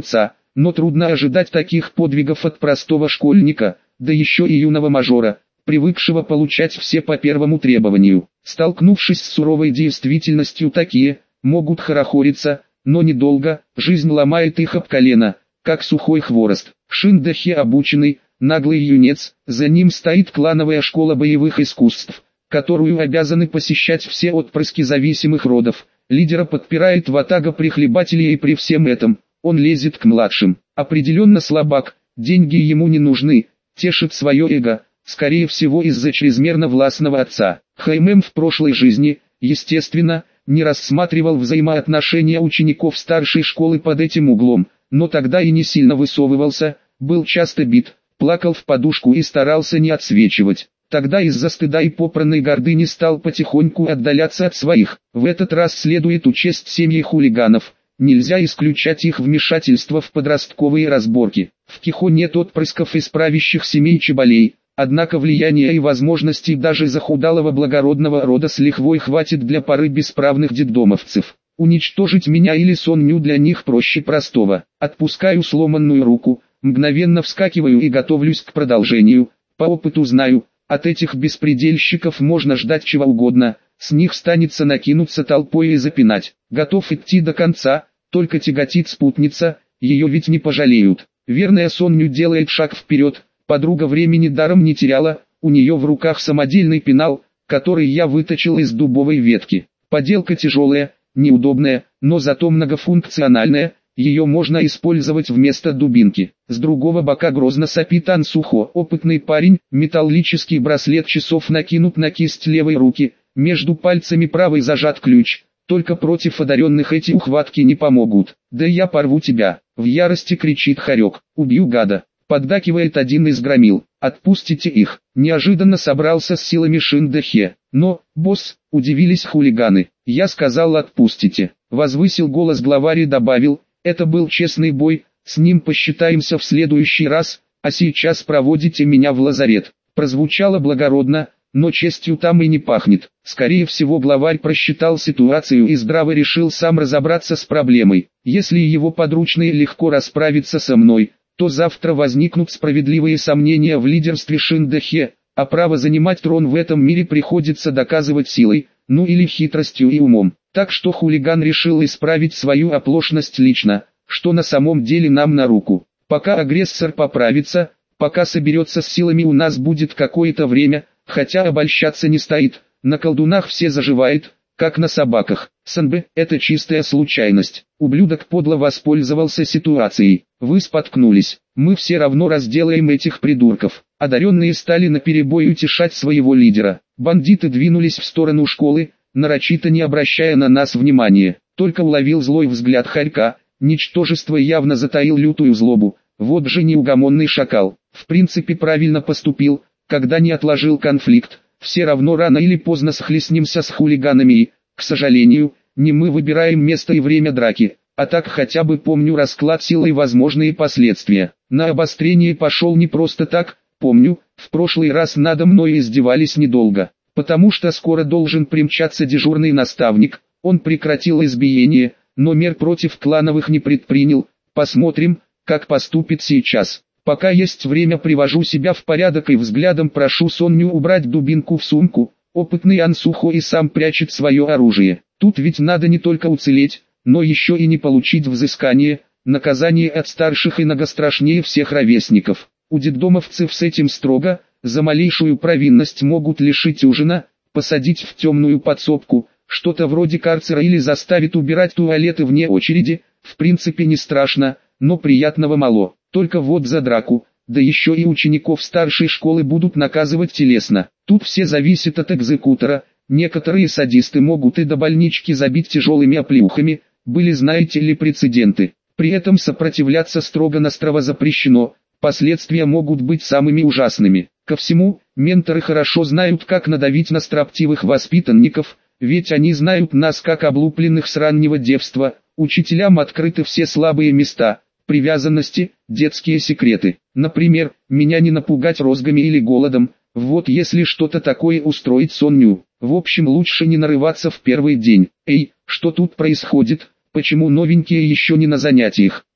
но трудно ожидать таких подвигов от простого школьника, да еще и юного мажора, привыкшего получать все по первому требованию. Столкнувшись с суровой действительностью, такие могут хорохориться, но недолго, жизнь ломает их об колено, как сухой хворост. Шин Дэхе обученный, наглый юнец, за ним стоит клановая школа боевых искусств, которую обязаны посещать все отпрыски зависимых родов. Лидера подпирает ватага прихлебателей, и при всем этом он лезет к младшим. Определенно слабак, деньги ему не нужны, тешит свое эго, скорее всего из-за чрезмерно властного отца. Хаймем в прошлой жизни, естественно, не рассматривал взаимоотношения учеников старшей школы под этим углом, но тогда и не сильно высовывался, был часто бит, плакал в подушку и старался не отсвечивать. Тогда из-за стыда и попранной гордыни стал потихоньку отдаляться от своих. В этот раз следует учесть семьи хулиганов, нельзя исключать их вмешательство в подростковые разборки. В Кихо нет отпрысков из правящих семей чеболей, однако влияния и возможностей даже захудалого благородного рода с лихвой хватит для пары бесправных детдомовцев. Уничтожить меня или Сонню для них проще простого. Отпускаю сломанную руку, мгновенно вскакиваю и готовлюсь к продолжению. По опыту знаю, от этих беспредельщиков можно ждать чего угодно, с них станется накинуться толпой и запинать. Готов идти до конца, только тяготит спутница, ее ведь не пожалеют. Верная Сонню делает шаг вперед, подруга времени даром не теряла, у нее в руках самодельный пенал, который я выточил из дубовой ветки. Поделка тяжелая, неудобная, но зато многофункциональная. Ее можно использовать вместо дубинки. С другого бока грозно сопит Ансухо, опытный парень, металлический браслет часов накинут на кисть левой руки, между пальцами правой зажат ключ, только против одаренных эти ухватки не помогут. «Да я порву тебя!» — в ярости кричит Хорек. «Убью гада!» — поддакивает один из громил. «Отпустите их!» Неожиданно собрался с силами Шин Дэхе. «Но, босс!» — удивились хулиганы. «Я сказал, отпустите!» — возвысил голос главарь и добавил: «Это был честный бой, с ним посчитаемся в следующий раз, а сейчас проводите меня в лазарет». Прозвучало благородно, но честью там и не пахнет. Скорее всего главарь просчитал ситуацию и здраво решил сам разобраться с проблемой. Если его подручные легко расправятся со мной, то завтра возникнут справедливые сомнения в лидерстве Шин Дэхе, а право занимать трон в этом мире приходится доказывать силой, ну или хитростью и умом. Так что хулиган решил исправить свою оплошность лично, что на самом деле нам на руку. Пока агрессор поправится, пока соберется с силами, у нас будет какое-то время, хотя обольщаться не стоит, на колдунах все заживает, как на собаках. СНБ – это чистая случайность. Ублюдок подло воспользовался ситуацией. Вы споткнулись, мы все равно разделаем этих придурков. Одаренные стали наперебой утешать своего лидера. Бандиты двинулись в сторону школы, нарочито не обращая на нас внимания. Только уловил злой взгляд Хорька, ничтожество явно затаил лютую злобу. Вот же неугомонный шакал. В принципе правильно поступил, когда не отложил конфликт. Все равно рано или поздно схлестнемся с хулиганами и, к сожалению, не мы выбираем место и время драки, а так хотя бы помню расклад сил и возможные последствия. На обострение пошел не просто так, помню, в прошлый раз надо мной издевались недолго, потому что скоро должен примчаться дежурный наставник. Он прекратил избиение, но мер против клановых не предпринял. Посмотрим, как поступит сейчас. Пока есть время, привожу себя в порядок и взглядом прошу Сонню убрать дубинку в сумку. Опытный Ансухо и сам прячет свое оружие. Тут ведь надо не только уцелеть, но еще и не получить взыскание, наказание от старших и многострашнее всех ровесников. У детдомовцев с этим строго, за малейшую провинность могут лишить ужина, посадить в темную подсобку, что-то вроде карцера, или заставить убирать туалеты вне очереди. В принципе не страшно, но приятного мало. Только вот за драку, да еще и учеников старшей школы будут наказывать телесно. Тут все зависит от экзекутора. Некоторые садисты могут и до больнички забить тяжелыми оплеухами, были, знаете ли, прецеденты. При этом сопротивляться строго-настрого запрещено, последствия могут быть самыми ужасными. Ко всему, менторы хорошо знают, как надавить на строптивых воспитанников, ведь они знают нас как облупленных с раннего девства. Учителям открыты все слабые места, привязанности, детские секреты. Например, меня не напугать розгами или голодом, вот если что-то такое устроить Сонню. В общем, лучше не нарываться в первый день. Эй, что тут происходит, почему новенькие еще не на занятиях?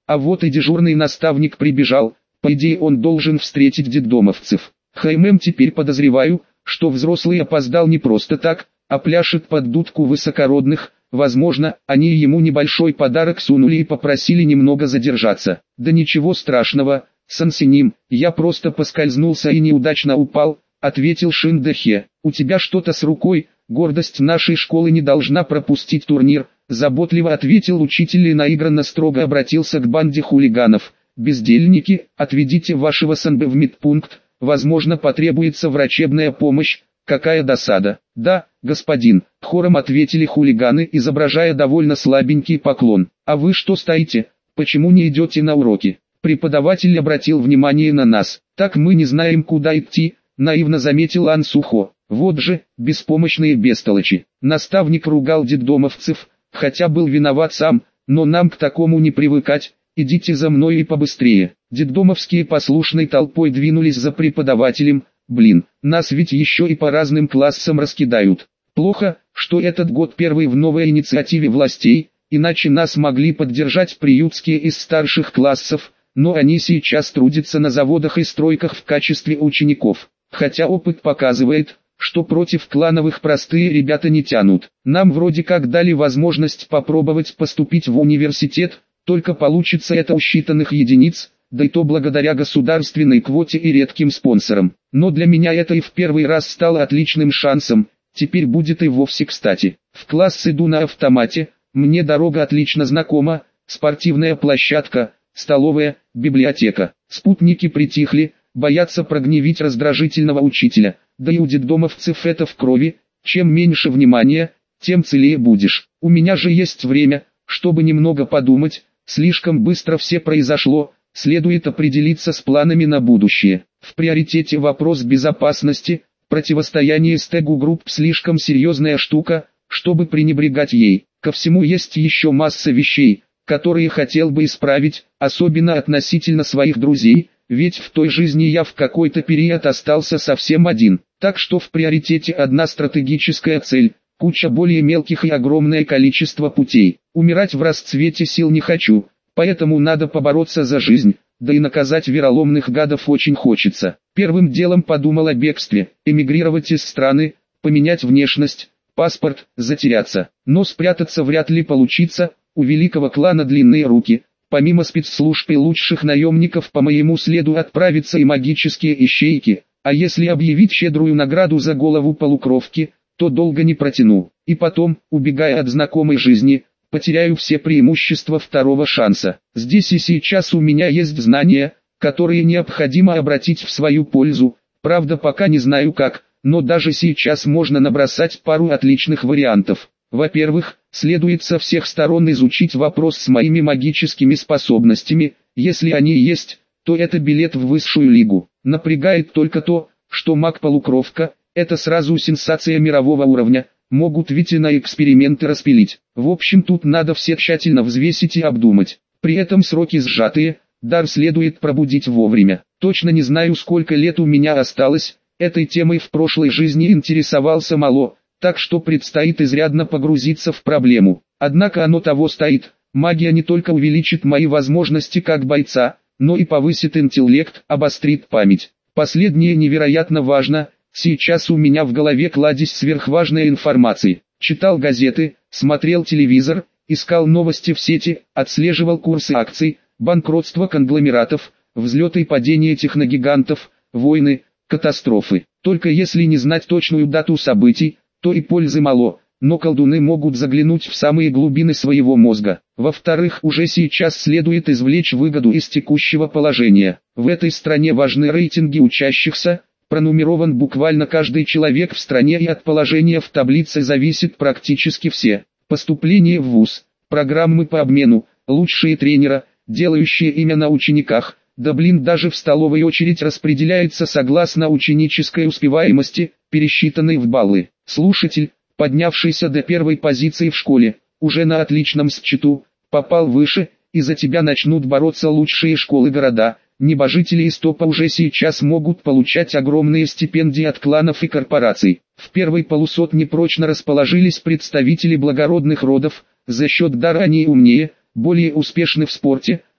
А вот и дежурный наставник прибежал, по идее он должен встретить детдомовцев. Теперь подозреваю, что взрослый опоздал не просто так, а пляшет под дудку высокородных. Возможно, они ему небольшой подарок сунули и попросили немного задержаться. Да ничего страшного, Сансиним, я просто поскользнулся и неудачно упал, ответил Шиндахе. У тебя что-то с рукой, гордость нашей школы не должна пропустить турнир, заботливо ответил учитель и наигранно строго обратился к банде хулиганов. Бездельники, отведите вашего Санбе в медпункт, возможно потребуется врачебная помощь. Какая досада. Да, господин, хором ответили хулиганы, изображая довольно слабенький поклон. А вы что стоите? Почему не идете на уроки? Преподаватель обратил внимание на нас. Так мы не знаем, куда идти, наивно заметил Ан Сухо. Вот же, беспомощные бестолочи. Наставник ругал детдомовцев, хотя был виноват сам, но нам к такому не привыкать. Идите за мной и побыстрее. Детдомовские послушной толпой двинулись за преподавателем. Блин, нас ведь еще и по разным классам раскидают. Плохо, что этот год первый в новой инициативе властей, иначе нас могли поддержать приютские из старших классов, но они сейчас трудятся на заводах и стройках в качестве учеников. Хотя опыт показывает, что против клановых простые ребята не тянут. Нам вроде как дали возможность попробовать поступить в университет, только получится это у считанных единиц, да и то благодаря государственной квоте и редким спонсорам. Но для меня это и в первый раз стало отличным шансом, теперь будет и вовсе кстати. В класс иду на автомате, мне дорога отлично знакома, спортивная площадка, столовая, библиотека. Спутники притихли, боятся прогневить раздражительного учителя, да и у детдомовцев это в крови, чем меньше внимания, тем целее будешь. У меня же есть время, чтобы немного подумать, слишком быстро все произошло. Следует определиться с планами на будущее. В приоритете вопрос безопасности, противостояние стегу-групп слишком серьезная штука, чтобы пренебрегать ей. Ко всему есть еще масса вещей, которые хотел бы исправить, особенно относительно своих друзей, ведь в той жизни я в какой-то период остался совсем один. Так что в приоритете одна стратегическая цель, куча более мелких и огромное количество путей. Умирать в расцвете сил не хочу. Поэтому надо побороться за жизнь, да и наказать вероломных гадов очень хочется. Первым делом подумал о бегстве, эмигрировать из страны, поменять внешность, паспорт, затеряться. Но спрятаться вряд ли получится, у великого клана длинные руки. Помимо спецслужб и лучших наемников по моему следу отправятся и магические ищейки, а если объявить щедрую награду за голову полукровки, то долго не протяну. И потом, убегая от знакомой жизни, потеряю все преимущества второго шанса. Здесь и сейчас у меня есть знания, которые необходимо обратить в свою пользу. Правда, пока не знаю как, но даже сейчас можно набросать пару отличных вариантов. Во-первых, следует со всех сторон изучить вопрос с моими магическими способностями. Если они есть, то это билет в высшую лигу. Напрягает только то, что маг-полукровка – это сразу сенсация мирового уровня. Могут ведь и на эксперименты распилить. В общем, тут надо все тщательно взвесить и обдумать. При этом сроки сжатые, дар следует пробудить вовремя. Точно не знаю, сколько лет у меня осталось, этой темой в прошлой жизни интересовался мало, так что предстоит изрядно погрузиться в проблему. Однако оно того стоит. Магия не только увеличит мои возможности как бойца, но и повысит интеллект, обострит память. Последнее невероятно важно. Сейчас у меня в голове кладезь сверхважной информации. Читал газеты, смотрел телевизор, искал новости в сети, отслеживал курсы акций, банкротство конгломератов, взлеты и падения техногигантов, войны, катастрофы. Только если не знать точную дату событий, то и пользы мало, но колдуны могут заглянуть в самые глубины своего мозга. Во-вторых, уже сейчас следует извлечь выгоду из текущего положения. В этой стране важны рейтинги учащихся. Пронумерован буквально каждый человек в стране, и от положения в таблице зависит практически все. Поступление в вуз, программы по обмену, лучшие тренера, делающие имя на учениках. Да блин, даже в столовой очередь распределяется согласно ученической успеваемости, пересчитанной в баллы. Слушатель, поднявшийся до первой позиции в школе, уже на отличном счету, попал выше, и за тебя начнут бороться лучшие школы города. Небожители из топа уже сейчас могут получать огромные стипендии от кланов и корпораций. В первой полусотне прочно расположились представители благородных родов, за счет дара они умнее, более успешны в спорте,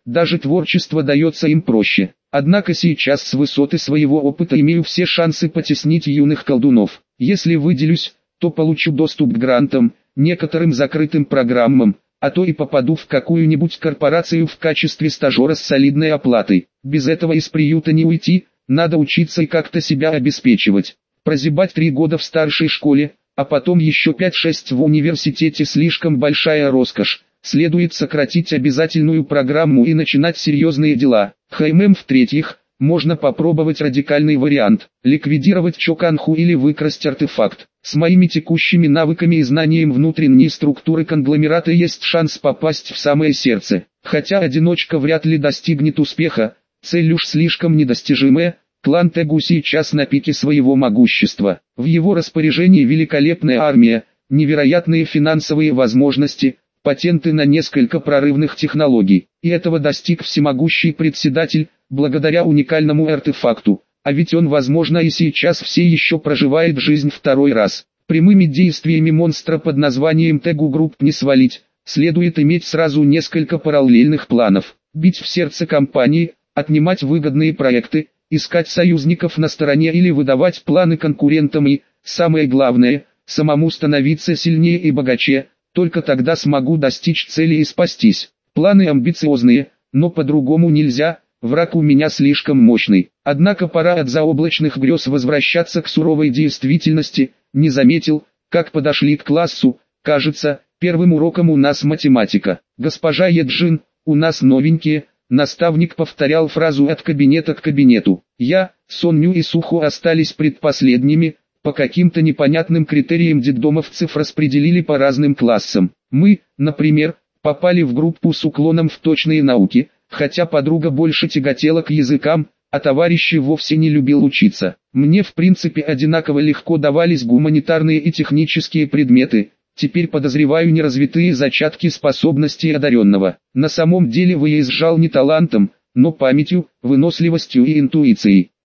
даже творчество дается им проще. Однако сейчас с высоты своего опыта имею все шансы потеснить юных колдунов. Если выделюсь, то получу доступ к грантам, некоторым закрытым программам, а то и попаду в какую-нибудь корпорацию в качестве стажера с солидной оплатой. Без этого из приюта не уйти, надо учиться и как-то себя обеспечивать. Прозябать 3 года в старшей школе, а потом еще 5-6 в университете слишком большая роскошь. Следует сократить обязательную программу и начинать серьезные дела. В-третьих, можно попробовать радикальный вариант – ликвидировать Чоканху или выкрасть артефакт. С моими текущими навыками и знанием внутренней структуры конгломерата есть шанс попасть в самое сердце. Хотя одиночка вряд ли достигнет успеха, цель уж слишком недостижимая. Клан Тегу сейчас на пике своего могущества. В его распоряжении великолепная армия, невероятные финансовые возможности, патенты на несколько прорывных технологий. И этого достиг всемогущий председатель, благодаря уникальному артефакту. А ведь он, возможно, и сейчас все еще проживает жизнь второй раз. Прямыми действиями монстра под названием Тегу Групп не свалить. Следует иметь сразу несколько параллельных планов. Бить в сердце компании, отнимать выгодные проекты, искать союзников на стороне или выдавать планы конкурентам и, самое главное, самому становиться сильнее и богаче. Только тогда смогу достичь цели и спастись. Планы амбициозные, но по-другому нельзя, враг у меня слишком мощный. Однако пора от заоблачных грез возвращаться к суровой действительности. Не заметил, как подошли к классу. Кажется, первым уроком у нас математика. Госпожа Еджин, у нас новенькие. Наставник повторял фразу от кабинета к кабинету. Я, Сонню и Сухо остались предпоследними. По каким-то непонятным критериям детдомовцев распределили по разным классам. Мы, например, попали в группу с уклоном в точные науки, хотя подруга больше тяготела к языкам, а товарищ вовсе не любил учиться. Мне в принципе одинаково легко давались гуманитарные и технические предметы, теперь подозреваю неразвитые зачатки способностей одаренного. На самом деле выезжал не талантом, но памятью, выносливостью и интуицией.